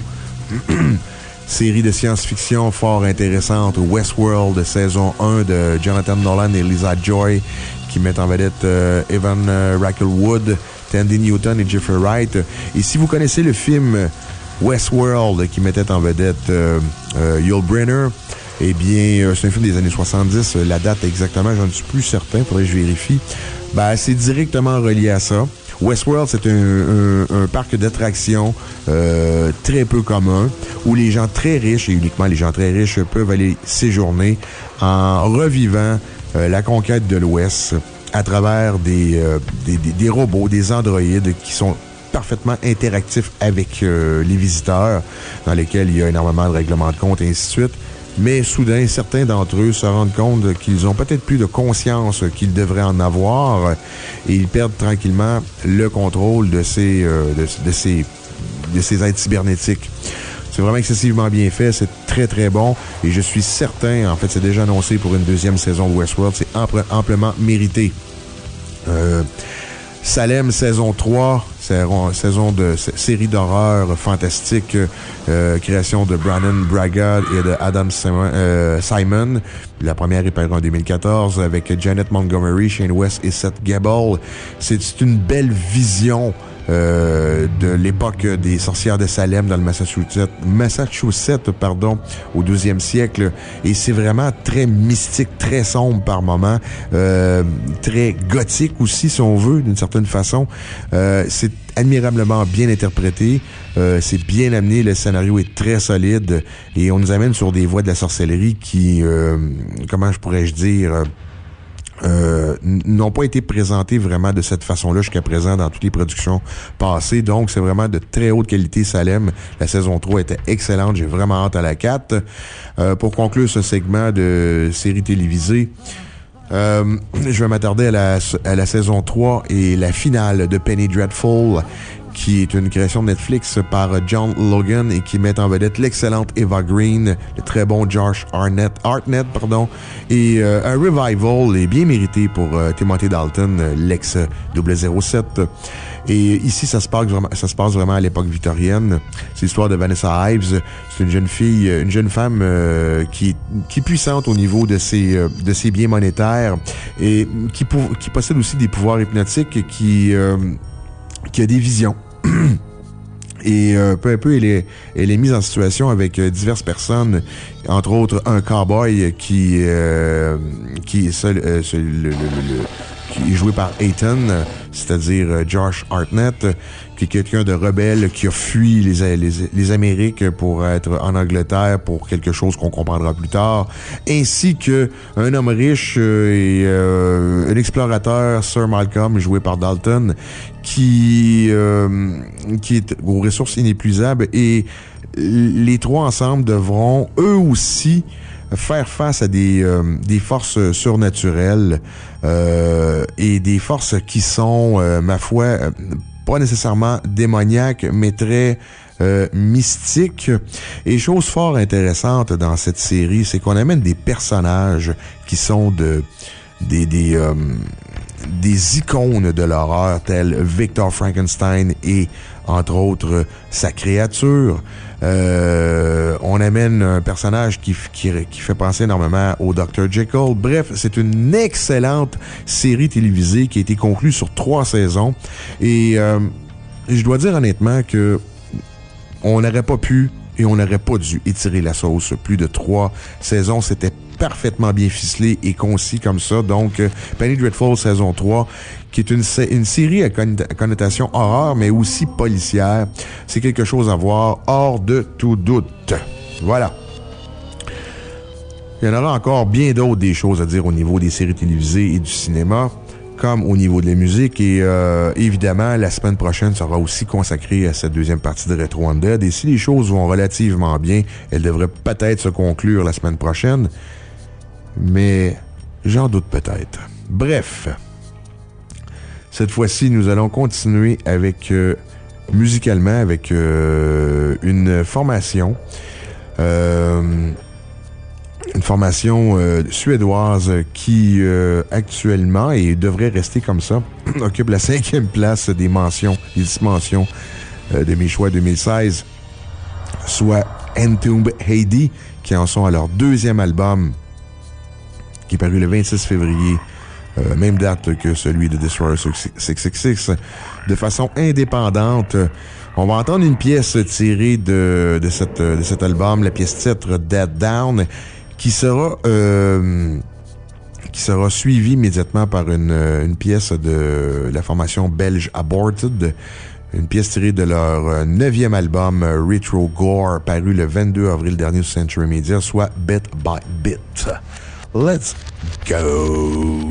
B: Série de science-fiction fort intéressante, Westworld, saison un de Jonathan Nolan et Lisa Joy, qui mettent en vedette euh, Evan euh, Rackelwood, Tandy Newton et Jeffrey Wright. Et si vous connaissez le film Westworld, qui mettait en vedette euh, euh, Yul Brynner, eh bien, euh, c'est un film des années soixante-dix. La date exactement, j'en suis plus certain, faudrait que je vérifie. Ben, c'est directement relié à ça. Westworld, c'est un, un, un parc d'attractions euh, très peu commun, où les gens très riches, et uniquement les gens très riches, peuvent aller séjourner en revivant euh, la conquête de l'Ouest à travers des, euh, des, des, des robots, des androïdes qui sont parfaitement interactifs avec euh, les visiteurs, dans lesquels il y a énormément de règlements de compte et ainsi de suite. Mais soudain, certains d'entre eux se rendent compte qu'ils ont peut-être plus de conscience qu'ils devraient en avoir et ils perdent tranquillement le contrôle de ces, euh, de, de ces, de ces êtres cybernétiques. C'est vraiment excessivement bien fait, c'est très très bon et je suis certain, en fait c'est déjà annoncé pour une deuxième saison de Westworld, c'est ampl- amplement mérité. Euh, Salem saison trois, saison de série d'horreur fantastique, euh, création de Brannon Braga et de Adam Simon, euh, Simon. La première est parue en deux mille quatorze avec Janet Montgomery, Shane West et Seth Gabel. C'est, c'est une belle vision Euh, de l'époque des sorcières de Salem dans le Massachusetts, Massachusetts pardon, au douzième siècle. Et c'est vraiment très mystique, très sombre par moments, euh, très gothique aussi, si on veut, d'une certaine façon. Euh, c'est admirablement bien interprété. Euh, c'est bien amené. Le scénario est très solide. Et on nous amène sur des voies de la sorcellerie qui, euh, comment je pourrais-je dire... Euh, n'ont pas été présentés vraiment de cette façon-là jusqu'à présent dans toutes les productions passées. Donc, c'est vraiment de très haute qualité, Salem. La saison trois était excellente. J'ai vraiment hâte à la quatre. Euh, pour conclure ce segment de série télévisée, euh, je vais m'attarder à la, à la saison trois et la finale de Penny Dreadful, qui est une création de Netflix par John Logan et qui met en vedette l'excellente Eva Green, le très bon Josh Hartnett, Hartnett pardon, et euh, un revival est bien mérité pour euh, Timothy Dalton, l'ex double zéro sept. Et ici, ça se passe vraiment, ça se passe vraiment à l'époque victorienne. C'est l'histoire de Vanessa Ives. C'est une jeune fille, une jeune femme euh, qui, qui est puissante au niveau de ses, euh, de ses biens monétaires et qui, pou- qui possède aussi des pouvoirs hypnotiques, qui euh, qui a des visions. Et euh, peu à peu, elle est, elle est mise en situation avec euh, diverses personnes, entre autres un cowboy qui, euh, qui est seul, euh, seul, le, le, le, qui est joué par Hayton, c'est-à-dire euh, Josh Hartnett, qui est quelqu'un de rebelle qui a fui les, les, les Amériques pour être en Angleterre pour quelque chose qu'on comprendra plus tard, ainsi que un homme riche euh, et euh, un explorateur, Sir Malcolm, joué par Dalton, qui, euh, qui est aux ressources inépuisables, et les trois ensemble devront eux aussi faire face à des, euh, des forces surnaturelles euh, et des forces qui sont, euh, ma foi, euh, pas nécessairement démoniaques, mais très euh, mystiques. Et chose fort intéressante dans cette série, c'est qu'on amène des personnages qui sont de des des euh, des icônes de l'horreur, tels Victor Frankenstein et, entre autres, sa créature. Euh, on amène un personnage qui, qui, qui fait penser énormément au docteur Jekyll. Bref, c'est une excellente série télévisée qui a été conclue sur trois saisons. Et euh, je dois dire honnêtement que on n'aurait pas pu et on n'aurait pas dû étirer la sauce. Plus de trois saisons, c'était parfaitement bien ficelé et concis comme ça. Donc, euh, Penny Dreadful saison trois, qui est une, une série à connotation horreur, mais aussi policière. C'est quelque chose à voir hors de tout doute. Voilà. Il y en aura encore bien d'autres des choses à dire au niveau des séries télévisées et du cinéma, comme au niveau de la musique. Et euh, évidemment, la semaine prochaine sera aussi consacrée à cette deuxième partie de Retro Undead. Et si les choses vont relativement bien, elles devraient peut-être se conclure la semaine prochaine. Mais j'en doute peut-être. Bref. Cette fois-ci, nous allons continuer avec, euh, musicalement, avec euh, une formation, euh, une formation euh, suédoise qui, euh, actuellement, et devrait rester comme ça, occupe la cinquième place des mentions, des dix mentions euh, de mes choix deux mille seize, soit Entombed Heidi, qui en sont à leur deuxième album, qui est paru le vingt-six février. Euh, même date que celui de Destroyer six cent soixante-six. De façon indépendante, on va entendre une pièce tirée de, de, cette, de cet album, la pièce titre Dead Down, qui sera, euh, qui sera suivi immédiatement par une, une pièce de la formation belge Aborted, une pièce tirée de leur neuvième album Retro Gore, paru le vingt-deux avril dernier sur Century Media, soit Bit by Bit. Let's go!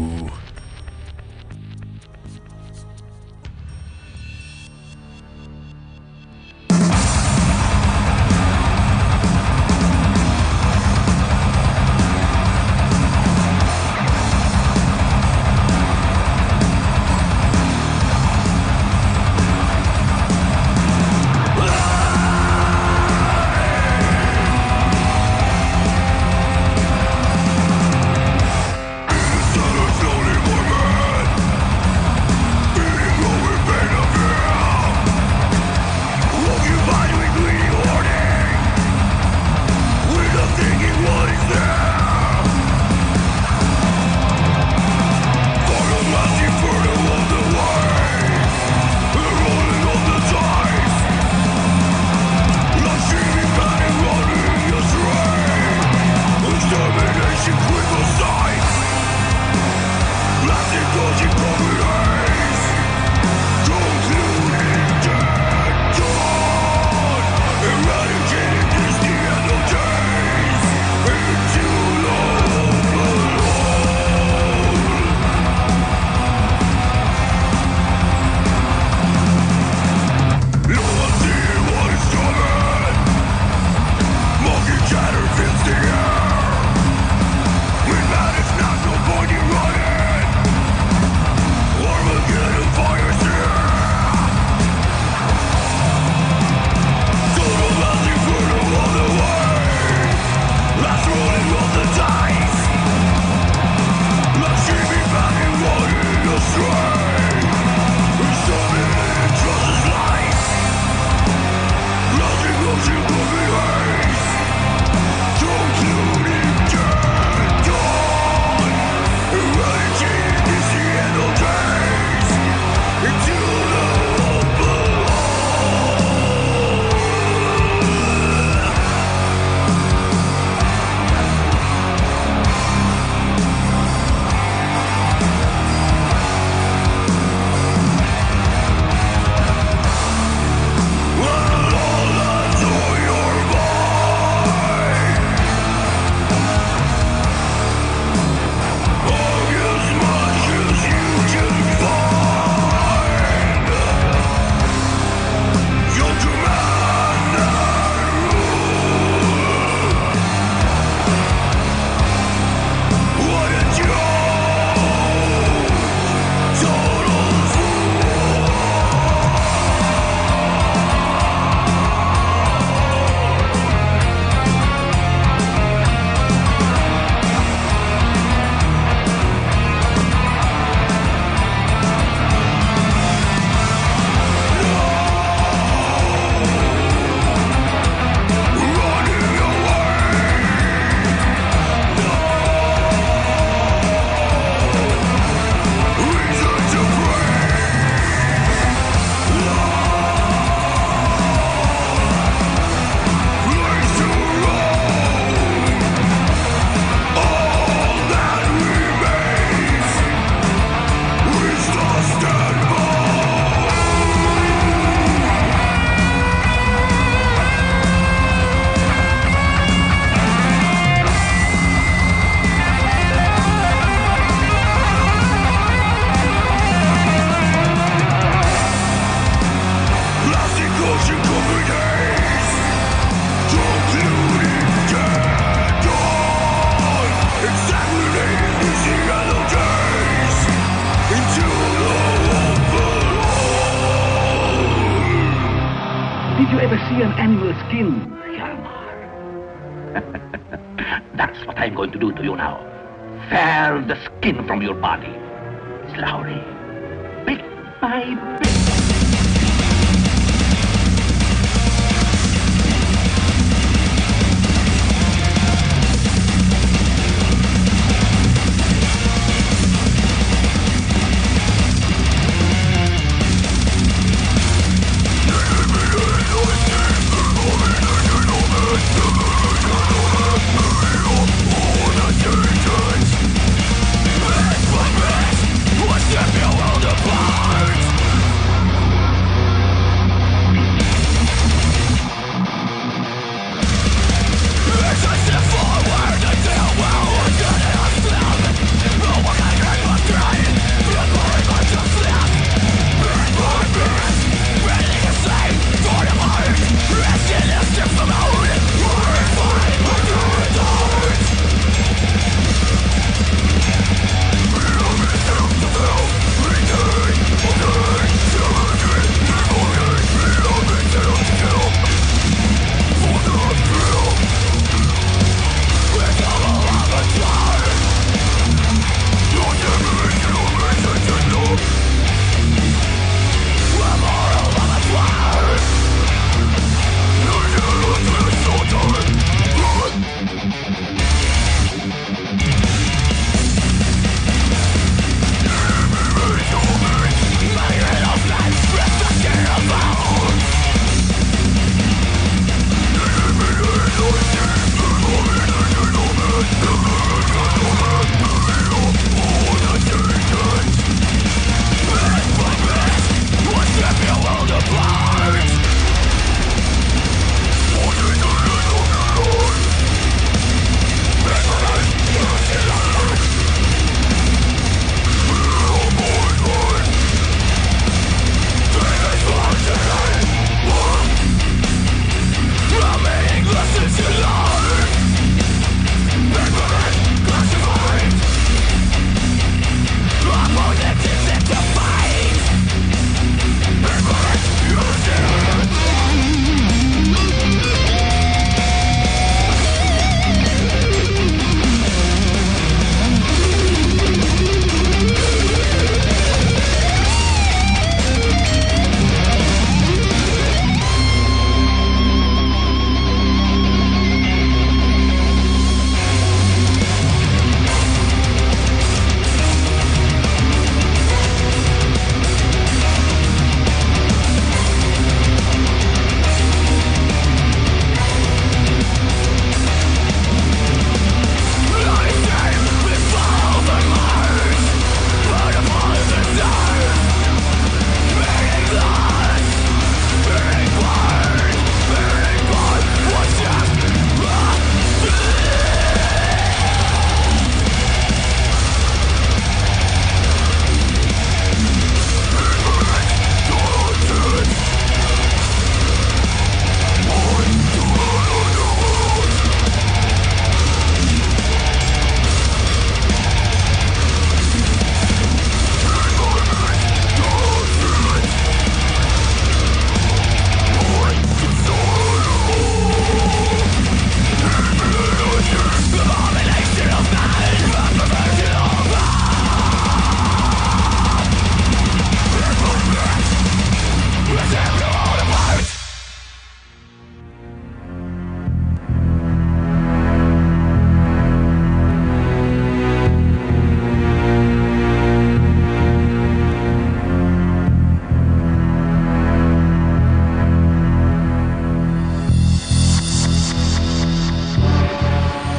N: Did you ever see an animal skin, Hjalmar? That's what I'm going to do to you now. Tear the skin from your body. Slowly. Bit by bit.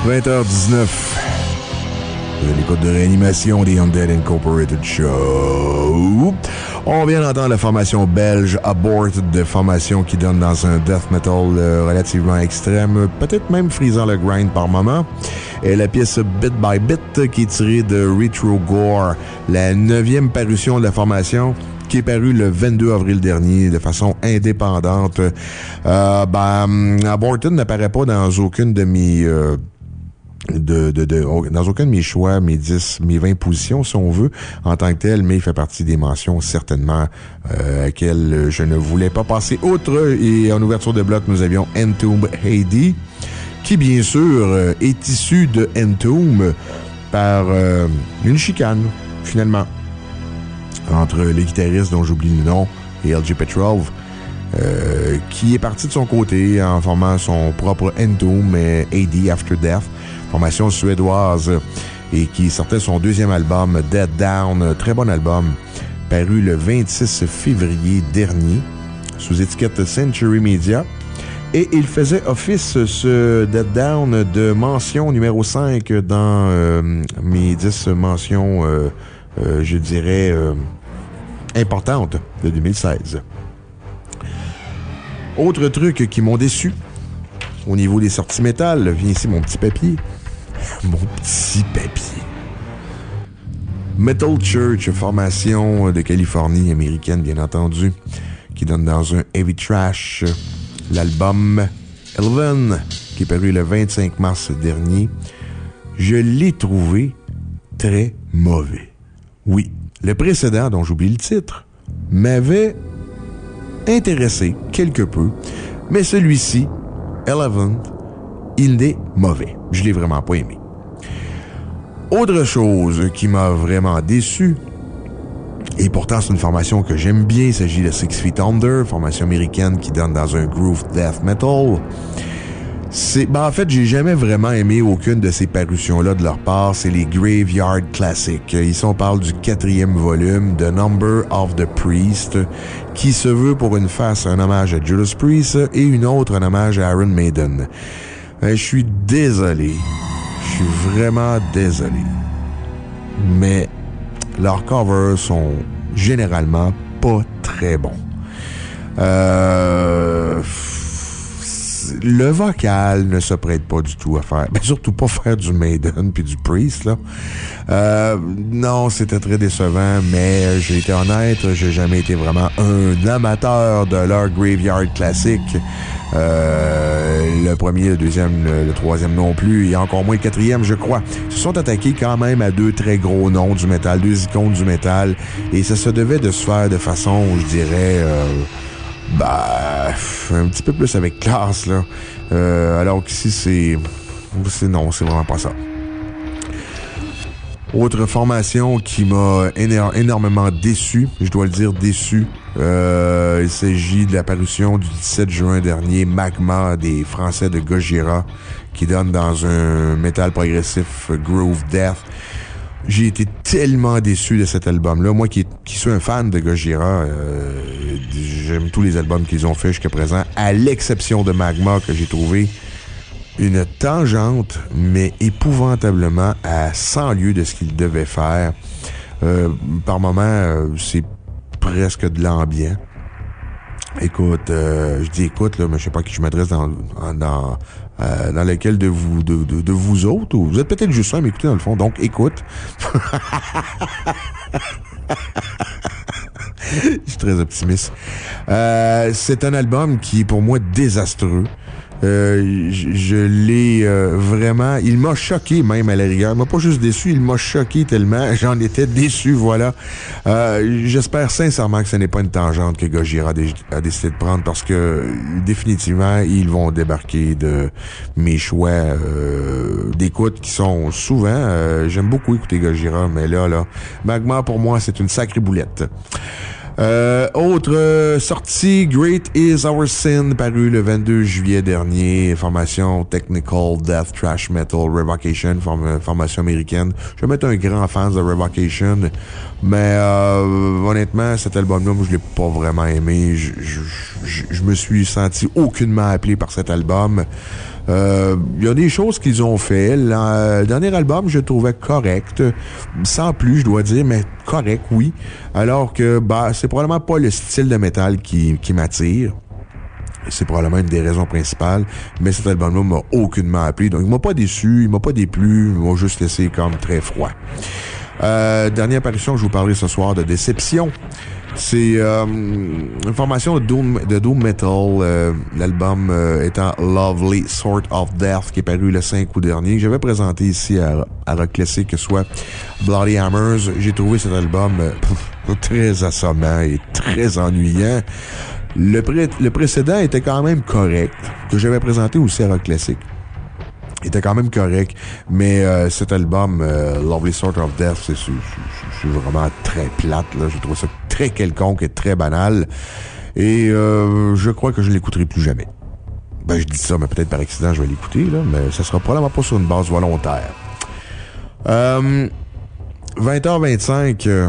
B: vingt heures dix-neuf. Vous avez l'écoute de réanimation des Undead Incorporated Show. On vient d'entendre la formation belge Aborted, de formation qui donne dans un death metal euh, relativement extrême, peut-être même frisant le grind par moment. Et la pièce Bit by Bit qui est tirée de Retro Gore, la neuvième parution de la formation, qui est paru le vingt-deux avril dernier de façon indépendante. Euh, ben, Aborted n'apparaît pas dans aucune de mes... Euh, De, de, de, dans aucun de mes choix, mes dix, mes vingt positions, si on veut, en tant que tel, mais il fait partie des mentions, certainement, euh, à laquelle je ne voulais pas passer outre. Et en ouverture de bloc, nous avions Entomb Heidi, qui, bien sûr, euh, est issu de Entomb par euh, une chicane, finalement, entre les guitaristes, dont j'oublie le nom, et L J Petrov, euh, qui est parti de son côté en formant son propre Entomb, Heidi After Death, formation suédoise, et qui sortait son deuxième album, Dead Down, très bon album, paru le vingt-six février dernier, sous étiquette Century Media. Et il faisait office, ce Dead Down, de mention numéro cinq dans euh, mes dix mentions, euh, euh, je dirais, euh, importantes de deux mille seize. Autre truc qui m'ont déçu, au niveau des sorties métal, viens ici mon petit papier. Mon petit papier. Metal Church, formation de Californie, américaine bien entendu, qui donne dans un heavy trash l'album Eleven, qui est paru le vingt-cinq mars dernier. Je l'ai trouvé très mauvais. Oui, le précédent, dont j'oublie le titre, m'avait intéressé quelque peu, mais celui-ci, Eleven, il est mauvais. Je l'ai vraiment pas aimé. Autre chose qui m'a vraiment déçu, et pourtant c'est une formation que j'aime bien, il s'agit de Six Feet Under, formation américaine qui donne dans un groove death metal. C'est, ben en fait, j'ai jamais vraiment aimé aucune de ces parutions-là de leur part. C'est les Graveyard Classics. Ici, on parle du quatrième volume, The Number of the Priest, qui se veut pour une face un hommage à Judas Priest et une autre un hommage à Iron Maiden. Ben, je suis désolé. Je suis vraiment désolé. Mais leurs covers sont généralement pas très bons. Euh... Le vocal ne se prête pas du tout à faire. Ben, surtout pas faire du Maiden puis du Priest, là. Euh, non, c'était très décevant, mais j'ai été honnête, j'ai jamais été vraiment un amateur de leur Graveyard classique. Euh, le premier, le deuxième, le, le troisième non plus, et encore moins le quatrième, je crois. Ils se sont attaqués quand même à deux très gros noms du métal, deux icônes du métal, et ça se devait de se faire de façon, je dirais... Euh, Bah, un petit peu plus avec classe, là. Euh, alors qu'ici, c'est... c'est... Non, c'est vraiment pas ça. Autre formation qui m'a éno- énormément déçu, je dois le dire déçu, euh, il s'agit de l'apparition du dix-sept juin dernier, Magma, des Français de Gojira, qui donne dans un métal progressif groove death. J'ai été tellement déçu de cet album-là. Moi qui, qui suis un fan de Gojira, euh, j'aime tous les albums qu'ils ont fait jusqu'à présent, à l'exception de Magma, que j'ai trouvé une tangente, mais épouvantablement à cent lieues de ce qu'il devait faire. Euh, par moments, euh, c'est presque de l'ambiant. Écoute, euh, je dis écoute, là, mais je sais pas à qui je m'adresse dans, dans, euh, dans lequel de vous, de, de, de vous autres, ou vous êtes peut-être juste un à m'écouter dans le fond, donc écoute. Je suis très optimiste. Euh, c'est un album qui est pour moi désastreux. Euh, je, je l'ai euh, vraiment... Il m'a choqué même à la rigueur. Il m'a pas juste déçu, il m'a choqué tellement. J'en étais déçu, voilà. Euh, j'espère sincèrement que ce n'est pas une tangente que Gojira a, dé- a décidé de prendre parce que définitivement, ils vont débarquer de mes choix euh, d'écoute qui sont souvent... Euh, j'aime beaucoup écouter Gojira, mais là, là, Magma, pour moi, c'est une sacrée boulette. Euh, autre euh, sortie, Great is Our Sin, paru le vingt-deux juillet dernier, formation Technical Death Thrash Metal Revocation, form- formation américaine. Je vais mettre un grand fan de Revocation, mais euh, honnêtement, cet album-là, moi, je l'ai pas vraiment aimé. Je, je, je, je me suis senti aucunement appelé par cet album. Euh, il y a des choses qu'ils ont fait. Le dernier album, je le trouvais correct. Sans plus, je dois dire, mais correct, oui. Alors que, bah, c'est probablement pas le style de métal qui, qui m'attire. C'est probablement une des raisons principales, mais cet album-là m'a aucunement appelé. Donc, il m'a pas déçu, il m'a pas déplu, il m'a juste laissé comme très froid. Euh, dernière apparition que je vous parlerai ce soir de Déception. C'est euh, une formation de doom, de doom metal, euh, l'album euh, étant Lovely Sort of Death, qui est paru le cinq août dernier. J'avais présenté ici à, à Rock Classic, que soit Bloody Hammers. J'ai trouvé cet album euh, pff, très assommant et très ennuyant. Le, pré- le précédent était quand même correct, que j'avais présenté aussi à Rock Classic. Il était quand même correct, mais euh, cet album, euh, Lovely Sort of Death, c'est, c'est, c'est, c'est vraiment très plate, là. Je trouve ça très quelconque et très banal. Et euh, je crois que je l'écouterai plus jamais. Ben, je dis ça, mais peut-être par accident, je vais l'écouter, là, mais ça sera probablement pas sur une base volontaire. Euh, vingt heures vingt-cinq... Euh,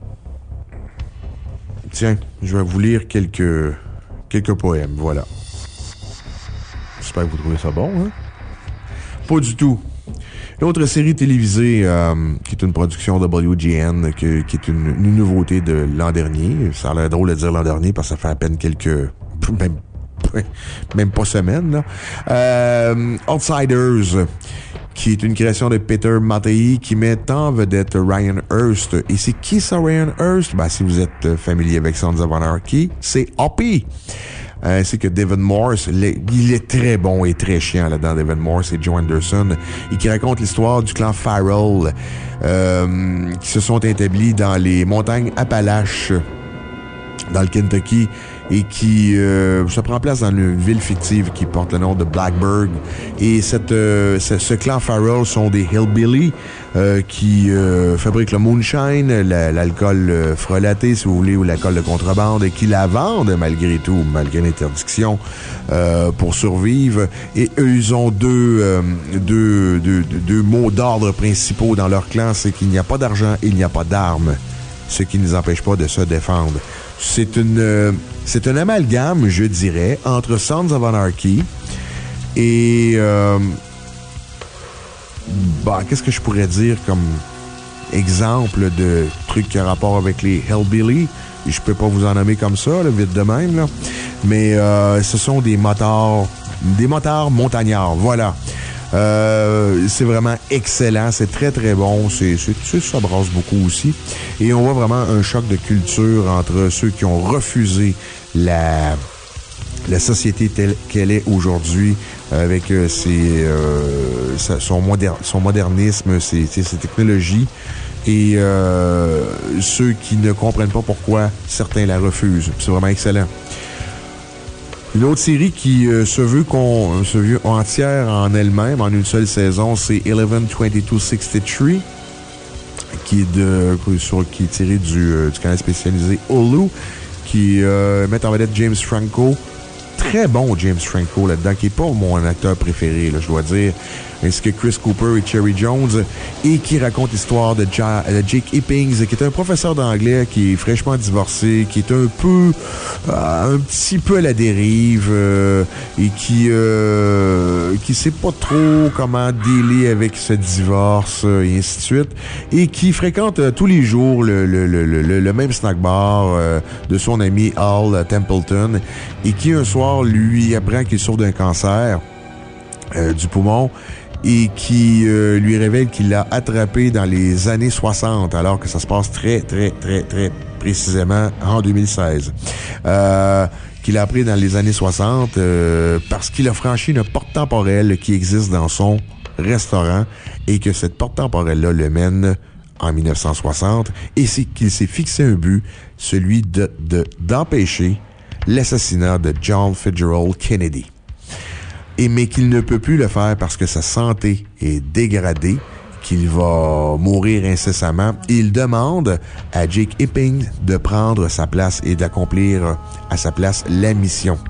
B: Tiens, je vais vous lire quelques quelques poèmes, voilà. J'espère que vous trouvez ça bon, hein? Pas du tout. L'autre série télévisée, euh, qui est une production de W G N, que, qui est une, une nouveauté de l'an dernier. Ça a l'air drôle de dire l'an dernier, parce que ça fait à peine quelques... Même, même pas semaines, là. Euh, Outsiders, qui est une création de Peter Mattei, qui met en vedette Ryan Hurst. Et c'est qui ça, Ryan Hurst? Ben, si vous êtes familier avec Sons of Anarchy, c'est Hoppy. Ainsi que David Morse. Il est très bon et très chiant là-dedans, David Morse et Joe Anderson, et qui raconte l'histoire du clan Farrell, euh, qui se sont établis dans les montagnes Appalaches, dans le Kentucky, et qui euh, se prend place dans une ville fictive qui porte le nom de Blackburg. Et cette, euh, ce, ce clan Farrell sont des hillbilly euh, qui euh, fabriquent le moonshine, la, l'alcool euh, frelaté, si vous voulez, ou l'alcool de contrebande, et qui la vendent malgré tout, malgré l'interdiction, euh, pour survivre. Et eux, ils ont deux, euh, deux, deux, deux, deux mots d'ordre principaux dans leur clan, c'est qu'il n'y a pas d'argent et il n'y a pas d'armes, ce qui ne les empêche pas de se défendre. C'est une, euh, c'est un amalgame, je dirais, entre Sons of Anarchy et, euh, bah, qu'est-ce que je pourrais dire comme exemple de trucs qui a rapport avec les Hillbilly? Je peux pas vous en nommer comme ça, là, vite de même, là. Mais, euh, ce sont des motards, des motards montagnards, voilà. Euh, c'est vraiment excellent, c'est très très bon, c'est, c'est, c'est ça brasse beaucoup aussi, et on voit vraiment un choc de culture entre ceux qui ont refusé la la société telle qu'elle est aujourd'hui, avec euh, ses, euh, son, moder, son modernisme, ses, ses, ses technologies, et euh, ceux qui ne comprennent pas pourquoi certains la refusent. C'est vraiment excellent. Une autre série qui euh, se veut qu'on se veut entière en elle-même, en une seule saison, c'est eleven twenty-two sixty-three, qui est de sur, qui est tiré du, euh, du canal spécialisé Hulu, qui euh, met en vedette James Franco. Très bon James Franco là-dedans, qui n'est pas mon acteur préféré, là, je dois dire, ainsi que Chris Cooper et Cherry Jones, et qui raconte l'histoire de, ja- de Jake Hippings, qui est un professeur d'anglais qui est fraîchement divorcé, qui est un peu, euh, un petit peu à la dérive, euh, et qui, euh, qui sait pas trop comment dealer avec ce divorce, euh, et ainsi de suite, et qui fréquente euh, tous les jours le, le, le, le, le même snack bar euh, de son ami Al Templeton, et qui un soir lui apprend qu'il souffre d'un cancer euh, du poumon, et qui euh, lui révèle qu'il l'a attrapé dans les années soixante, alors que ça se passe très, très, très, très précisément en deux mille seize. Euh, qu'il a appris dans les années soixante euh, parce qu'il a franchi une porte temporelle qui existe dans son restaurant, et que cette porte temporelle-là le mène en dix-neuf cent soixante, et c'est qu'il s'est fixé un but, celui de, de, d'empêcher l'assassinat de John Fitzgerald Kennedy. Et mais qu'il ne peut plus le faire parce que sa santé est dégradée, qu'il va mourir incessamment. Il demande à Jake Hippings de prendre sa place et d'accomplir à sa place la mission.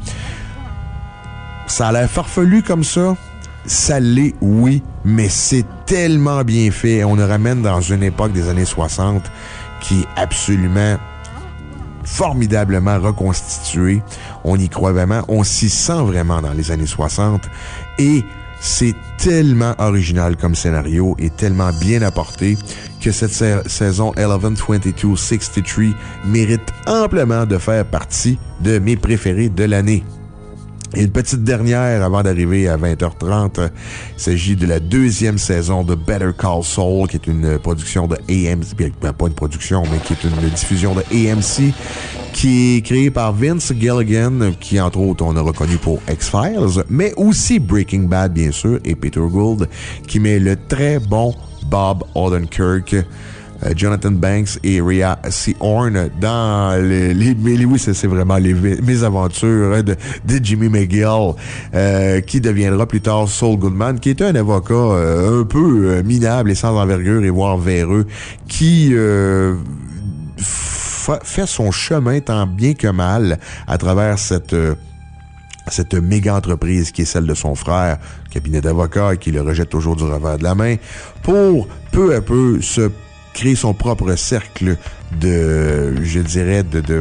B: Ça a l'air farfelu comme ça. Ça l'est, oui, mais c'est tellement bien fait. On nous ramène dans une époque des années soixante qui est absolument... formidablement reconstitué. On y croit vraiment. On s'y sent vraiment dans les années soixante. Et c'est tellement original comme scénario et tellement bien apporté que cette sa- saison eleven twenty-two sixty-three mérite amplement de faire partie de mes préférés de l'année. Et une petite dernière avant d'arriver à vingt heures trente, il s'agit de la deuxième saison de Better Call Saul, qui est une production de A M C, ben, pas une production, mais qui est une diffusion de A M C, qui est créée par Vince Gilligan, qui entre autres on a reconnu pour X-Files, mais aussi Breaking Bad bien sûr, et Peter Gould, qui met le très bon Bob Odenkirk, Euh, Jonathan Banks et Rhea Seehorn dans les... les mais oui, c'est, c'est vraiment les mésaventures hein, de, de Jimmy McGill, euh, qui deviendra plus tard Saul Goodman, qui était un avocat euh, un peu euh, minable et sans envergure et voire véreux, qui... Euh, fa- fait son chemin tant bien que mal à travers cette... Euh, cette méga entreprise qui est celle de son frère, cabinet d'avocats, et qui le rejette toujours du revers de la main, pour peu à peu se créer son propre cercle de, je dirais, de, de,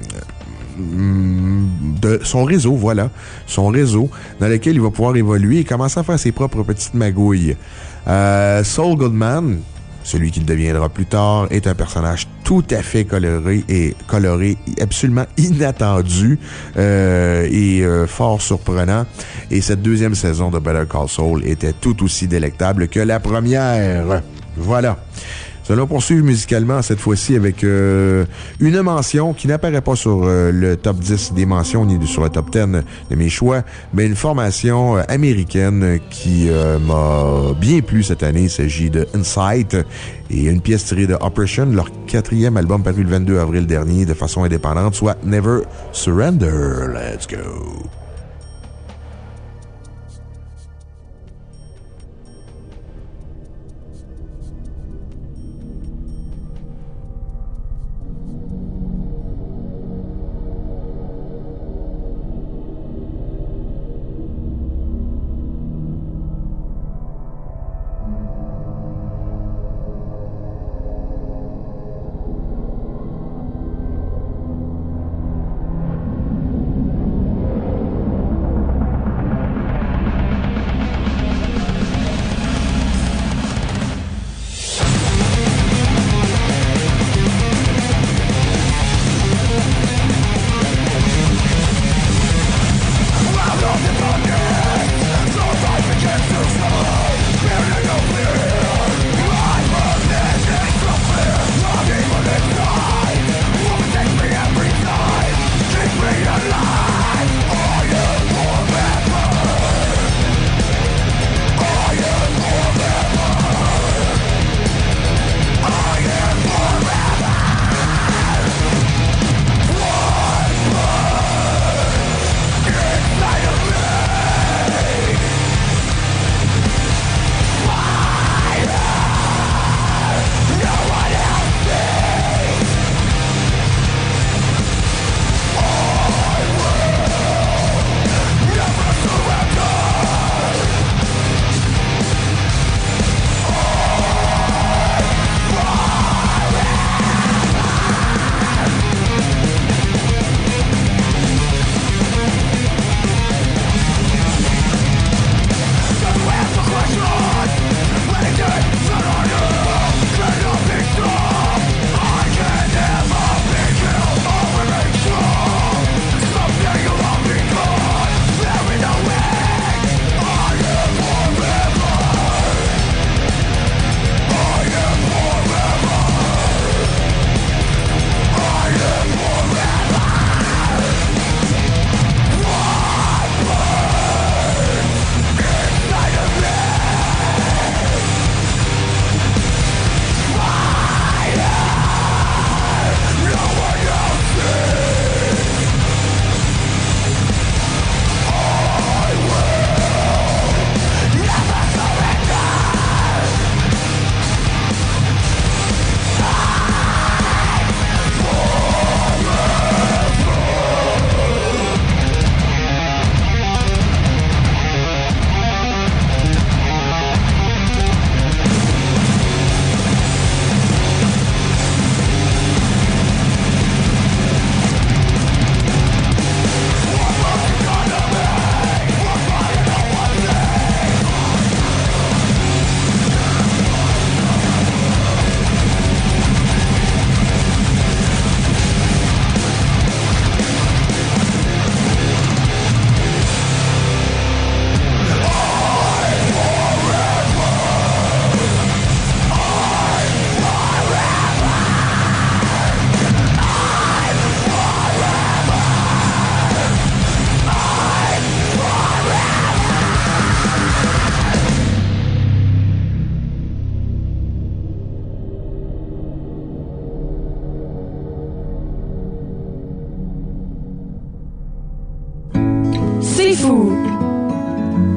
B: de son réseau, voilà, son réseau, dans lequel il va pouvoir évoluer et commencer à faire ses propres petites magouilles. Euh, Saul Goodman, celui qui le deviendra plus tard, est un personnage tout à fait coloré et coloré, absolument inattendu euh, et euh, fort surprenant. Et cette deuxième saison de Better Call Saul était tout aussi délectable que la première. Voilà. Nous allons poursuivre musicalement cette fois-ci avec euh, une mention qui n'apparaît pas sur euh, le top dix des mentions ni sur le top dix de mes choix, mais une formation euh, américaine qui euh, m'a bien plu cette année. Il s'agit de Insight et une pièce tirée de Operation, leur quatrième album paru le vingt-deux avril dernier de façon indépendante, soit Never Surrender. Let's go!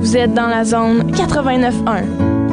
E: Vous êtes dans la zone quatre-vingt-neuf un.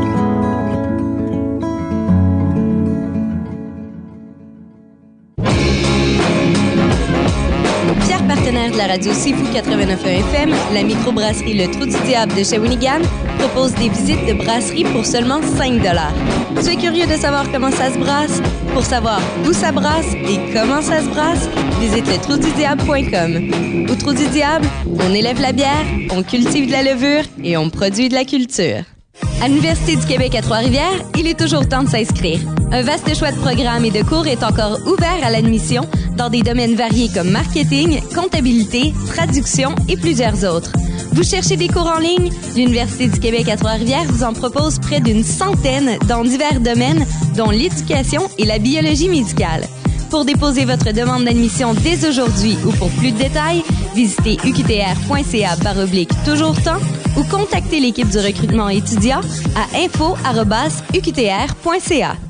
L: Fier partenaire de la radio Sifu quatre-vingt-neuf F M, la microbrasserie Le Trou du Diable de Shawinigan propose des visites de brasserie pour seulement cinq dollars. Tu es curieux de savoir comment ça se brasse? Pour savoir où ça brasse et comment ça se brasse, visite le trou du diable point com. Au Trou du Diable, on élève la bière, on cultive de la levure et on produit de la culture. À l'Université du Québec à Trois-Rivières, il est toujours temps de s'inscrire. Un vaste choix de programmes et de cours est encore ouvert à l'admission dans des domaines variés comme marketing, comptabilité, traduction et plusieurs autres. Vous cherchez des cours en ligne? L'Université du Québec à Trois-Rivières vous en propose près d'une centaine dans divers domaines, dont l'éducation et la biologie médicale. Pour déposer votre demande d'admission dès aujourd'hui ou pour plus de détails, visitez u q t r point c a barre oblique toujours temps ou contactez l'équipe du recrutement étudiant à info arobase u q t r point c a.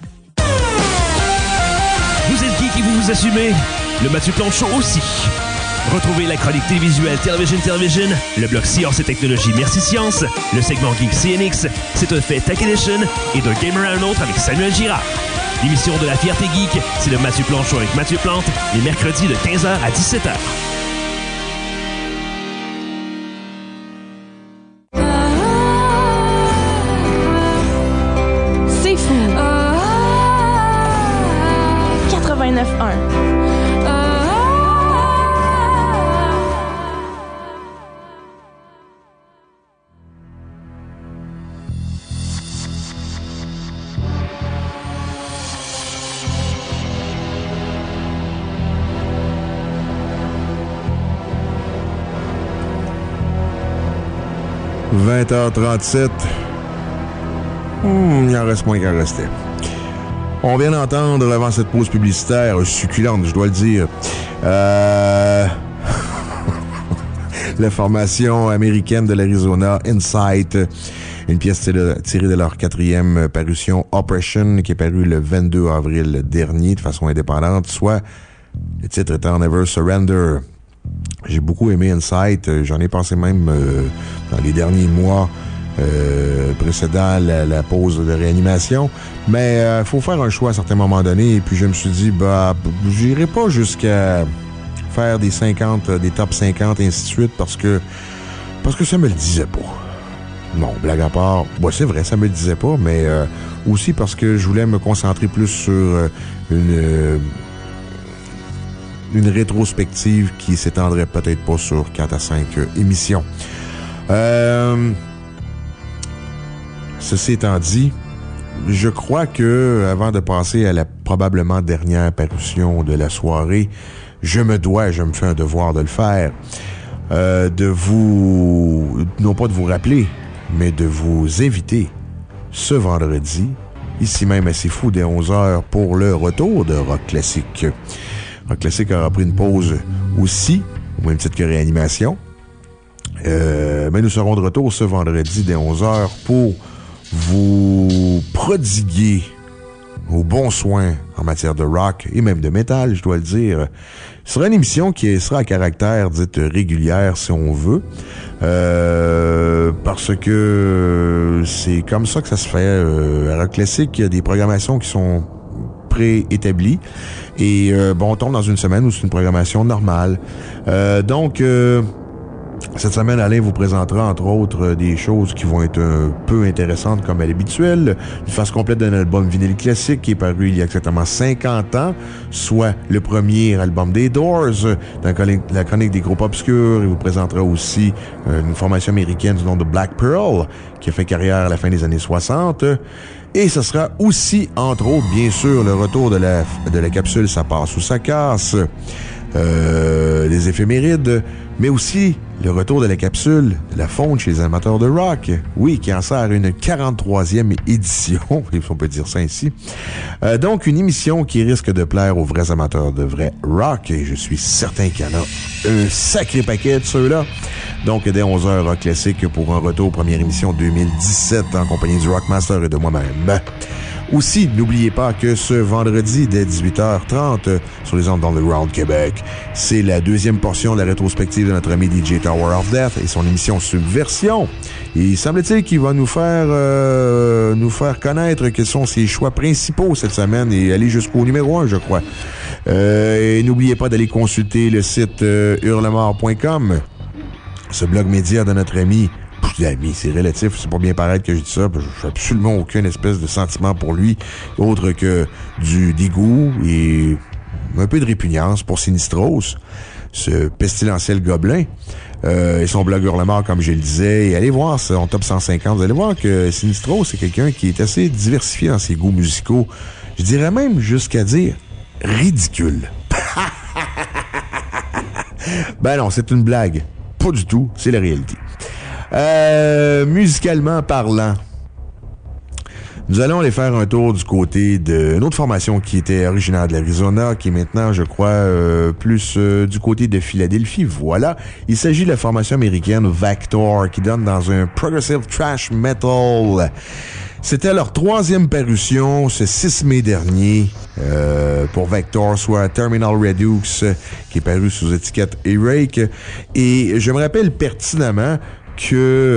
O: Vous êtes geek et vous vous assumez? Le Mathieu Plante Show aussi. Retrouvez la chronique télévisuelle Television Television, le blog Science et Technologie Merci Science, le segment Geek C N X, C'est un fait Tech Edition et d'un Gamer à un autre avec Samuel Girard. L'émission de la fierté geek, c'est le Mathieu Plante Show avec Mathieu Plante, les mercredis de quinze heures à dix-sept heures.
E: C'est fou. quatre-vingt-neuf un.
B: vingt heures trente-sept. Hmm, il en reste moins qu'à rester. On vient d'entendre, avant cette pause publicitaire succulente, je dois le dire, euh... la formation américaine de l'Arizona, Insight, une pièce tirée de leur quatrième parution, Oppression, qui est parue le vingt-deux avril dernier de façon indépendante, soit le titre étant Never Surrender. J'ai beaucoup aimé Insight. J'en ai pensé même euh, dans les derniers mois euh, précédant la, la pause de réanimation. Mais il euh, faut faire un choix à certains moments donnés. Et puis je me suis dit, bah, j'irai pas jusqu'à faire des cinquante, des top cinquante, et ainsi de suite, parce que parce que ça me le disait pas. Non, blague à part, bon, c'est vrai, ça me le disait pas, mais euh, aussi parce que je voulais me concentrer plus sur euh, une... Euh, une rétrospective qui s'étendrait peut-être pas sur quatre à cinq euh, émissions. Euh, ceci étant dit, je crois que, avant de passer à la probablement dernière parution de la soirée, je me dois, je me fais un devoir de le faire, euh, de vous, non pas de vous rappeler, mais de vous inviter ce vendredi, ici même à C'est Fou, dès onze heures, pour le retour de Rock Classique. Rock Classique aura pris une pause aussi, au même titre que Réanimation. Euh, mais nous serons de retour ce vendredi dès onze heures pour vous prodiguer aux bons soins en matière de rock et même de métal, je dois le dire. Ce sera une émission qui sera à caractère dite régulière, si on veut, euh, parce que c'est comme ça que ça se fait. Euh, à Rock Classique, il y a des programmations qui sont préétablies. Et euh, bon, on tombe dans une semaine où c'est une programmation normale. Euh, donc, euh, cette semaine, Alain vous présentera, entre autres, des choses qui vont être un peu intéressantes comme à l'habituel. Une phase complète d'un album vinyle classique qui est paru il y a exactement cinquante ans, soit le premier album des Doors, dans la chronique des groupes obscurs. Il vous présentera aussi euh, une formation américaine du nom de Black Pearl, qui a fait carrière à la fin des années soixante. Et ce sera aussi, entre autres, bien sûr, le retour de la, de la capsule Ça passe ou ça casse, euh, les éphémérides, mais aussi le retour de la capsule de la fonte chez les amateurs de rock. Oui, qui en sert une quarante-troisième édition, si on peut dire ça ainsi. Euh, donc, une émission qui risque de plaire aux vrais amateurs de vrai rock, et je suis certain qu'il y en a un sacré paquet de ceux-là. Donc, dès onze heures, Rock Classique pour un retour, première émission deux mille dix-sept, en compagnie du Rockmaster et de moi-même. Aussi, n'oubliez pas que ce vendredi, dès dix-huit heures trente, sur les ondes d'Underground Québec, c'est la deuxième portion de la rétrospective de notre ami D J Tower of Death et son émission Subversion. Et il semble-t-il qu'il va nous faire euh, nous faire connaître quels sont ses choix principaux cette semaine et aller jusqu'au numéro un, je crois. Euh, et n'oubliez pas d'aller consulter le site euh, hurlemort point com, ce blog média de notre ami. Ami, c'est relatif, c'est pas bien paraître que je dis ça, parce que j'ai absolument aucune espèce de sentiment pour lui, autre que du dégoût et un peu de répugnance pour Sinistros, ce pestilentiel gobelin. Euh, et son blog Hurlemort, comme je le disais, et allez voir son top cent cinquante, vous allez voir que Sinistros, c'est quelqu'un qui est assez diversifié dans ses goûts musicaux. Je dirais même jusqu'à dire ridicule. Ben non, c'est une blague. Pas du tout, c'est la réalité. Euh, musicalement parlant, nous allons aller faire un tour du côté d'une autre formation qui était originaire de l'Arizona, qui est maintenant, je crois, euh, plus euh, du côté de Philadelphie. Voilà. Il s'agit de la formation américaine Vector, qui donne dans un progressive thrash metal. C'était leur troisième parution ce six mai dernier euh, pour Vector, soit Terminal Redux, qui est paru sous étiquette E-Rake. Et je me rappelle pertinemment que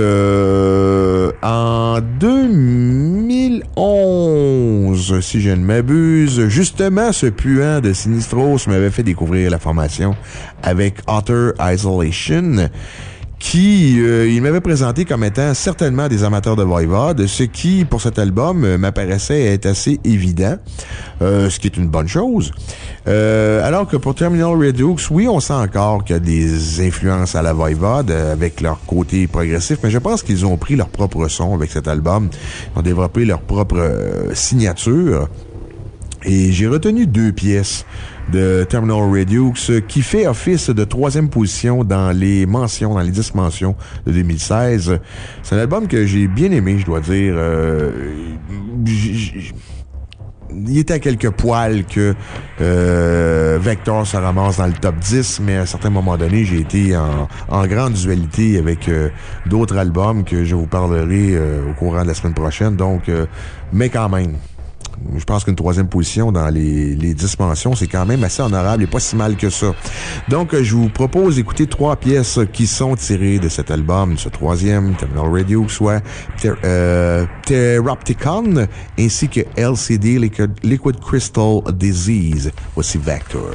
B: euh, en deux mille onze, si je ne m'abuse, justement, ce puant de Sinistros m'avait fait découvrir la formation avec Utter Isolation, qui, euh, il m'avait présenté comme étant certainement des amateurs de Voivod, ce qui, pour cet album, euh, m'apparaissait être assez évident, euh, ce qui est une bonne chose. Euh, alors que pour Terminal Redux, oui, on sent encore qu'il y a des influences à la Voivod euh, avec leur côté progressif, mais je pense qu'ils ont pris leur propre son avec cet album. Ils ont développé leur propre euh, signature. Et j'ai retenu deux pièces de Terminal Redux qui fait office de troisième position dans les mentions, dans les dix mentions de deux mille seize. C'est un album que j'ai bien aimé, je dois dire. Euh, j- j- il était à quelques poils que euh, Vector se ramasse dans le top dix, mais à un certain moment donné, j'ai été en, en grande dualité avec euh, d'autres albums que je vous parlerai euh, au courant de la semaine prochaine. Donc, euh, mais quand même, je pense qu'une troisième position dans les, les dix mentions, c'est quand même assez honorable et pas si mal que ça. Donc, je vous propose d'écouter trois pièces qui sont tirées de cet album, ce troisième, Terminal Radio, soit Ter- euh, Teropticon, ainsi que L C D, Liquid, Liquid Crystal Disease. Voici Vector.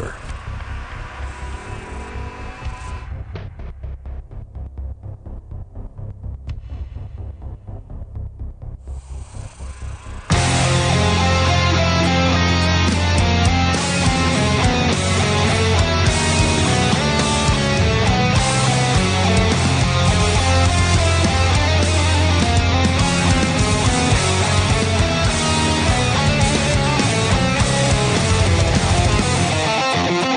P: Thank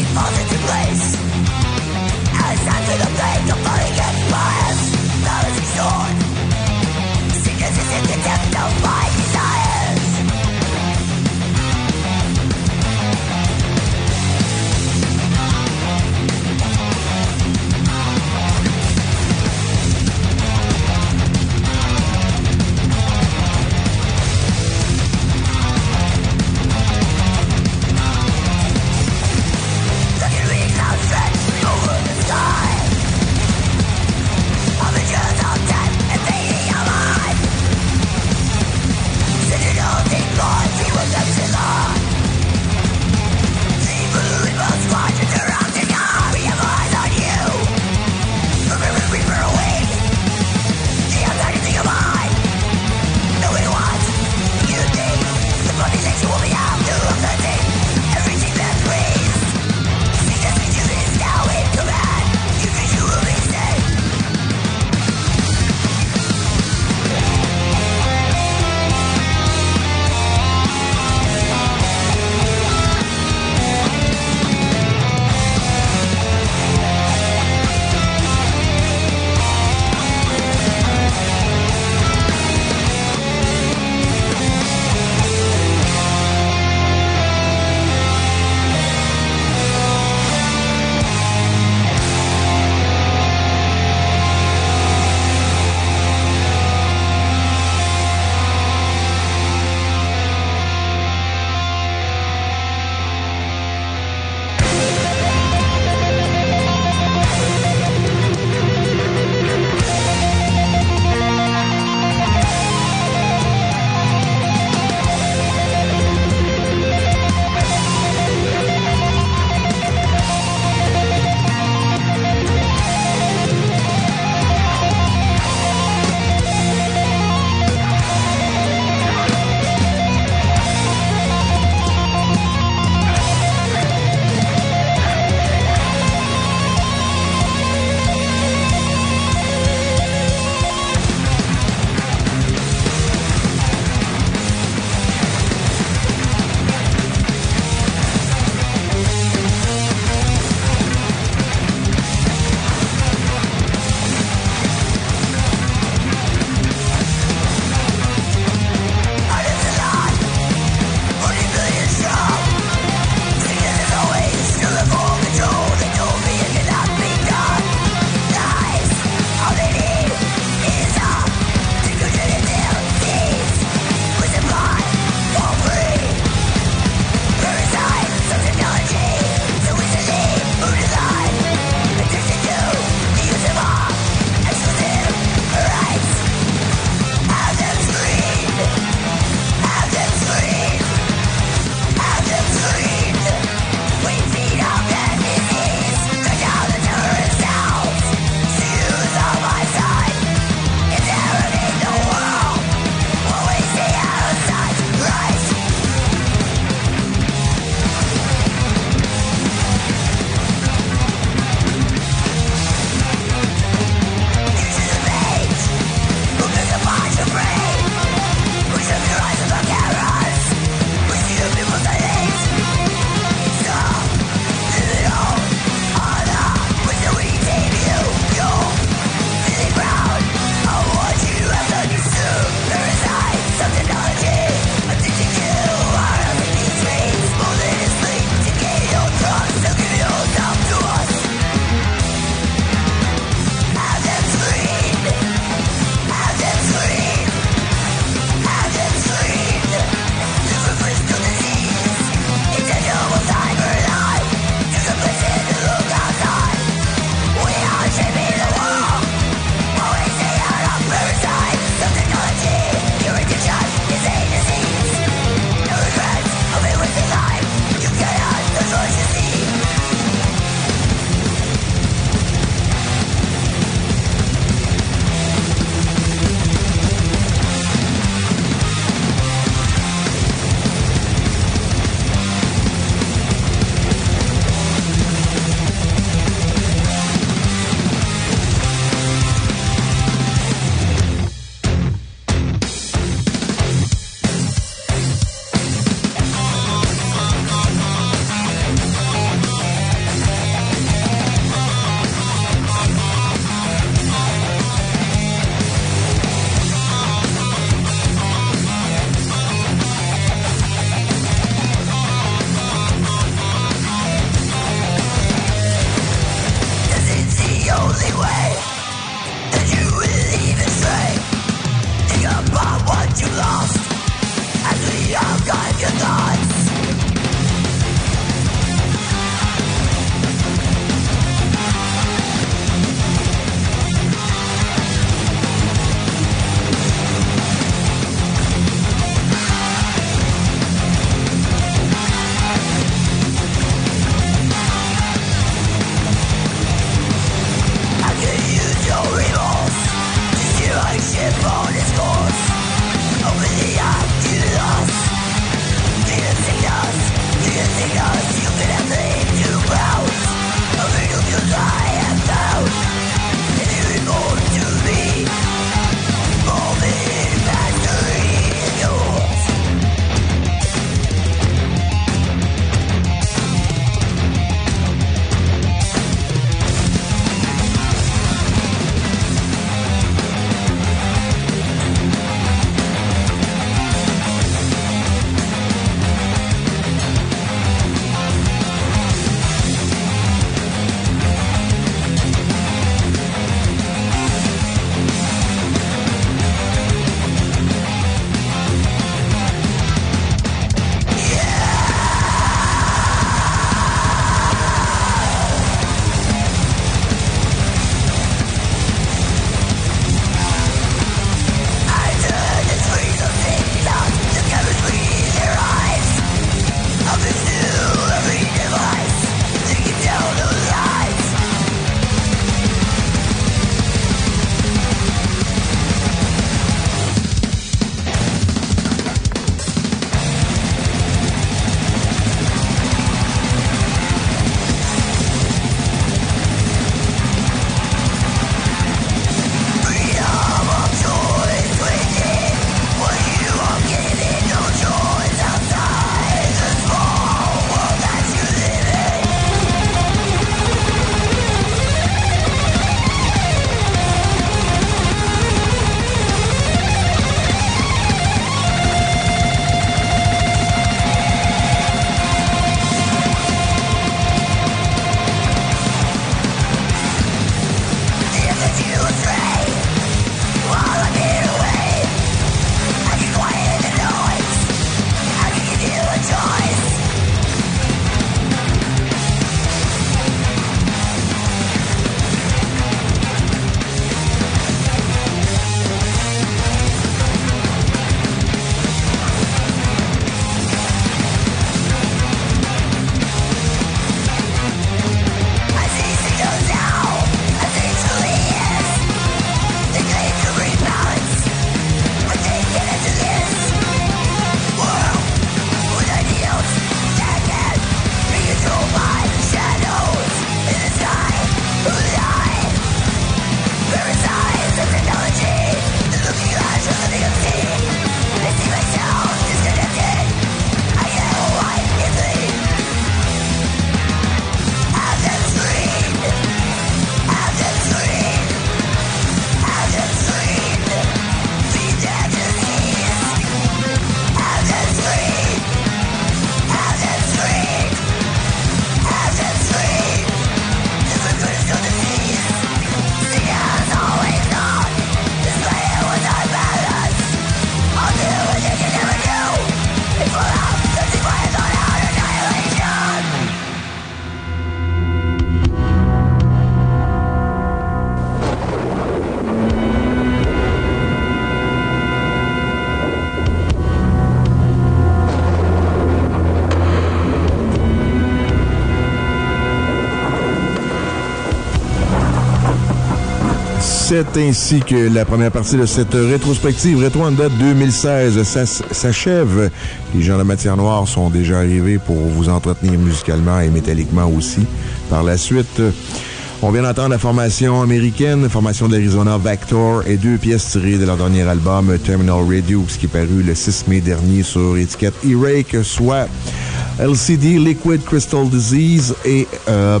B: C'est ainsi que la première partie de cette rétrospective Retro Undead deux mille seize s'achève. Les gens de Matière Noire sont déjà arrivés pour vous entretenir musicalement et métalliquement aussi. Par la suite, on vient d'entendre la formation américaine, la formation d'Arizona Vector, et deux pièces tirées de leur dernier album Terminal Redux, qui est paru le six mai dernier sur étiquette E-Rake, soit L C D, Liquid Crystal Disease et euh,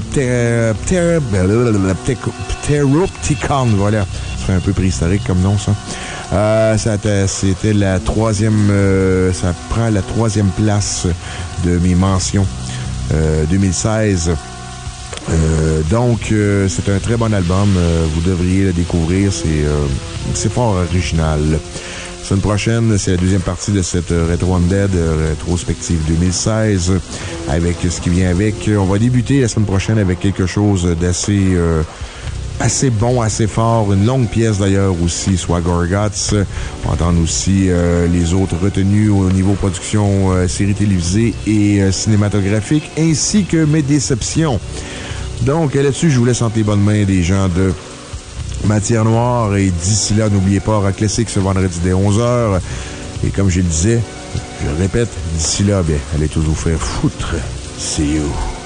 B: Pteropticon. Voilà. C'est un peu préhistorique comme nom, ça. Euh, C'était la troisième... Euh, ça prend la troisième place de mes mentions euh, deux mille seize. Euh, donc, euh, c'est un très bon album. Euh, vous devriez le découvrir. C'est euh, c'est fort original. La semaine prochaine, c'est la deuxième partie de cette Retro Undead rétrospective deux mille seize avec ce qui vient avec. On va débuter la semaine prochaine avec quelque chose d'assez euh, assez bon, assez fort. Une longue pièce d'ailleurs aussi, soit Gorgots. On va entendre aussi euh, les autres retenues au niveau production euh, série télévisée et euh, cinématographique, ainsi que mes déceptions. Donc là-dessus, je vous laisse entre les bonnes mains des gens de Matière Noire. Et d'ici là, n'oubliez pas, Rock Classique ce vendredi dès onze heures. Et comme je le disais, je le répète, d'ici là, bien, allez tous vous faire foutre. See you.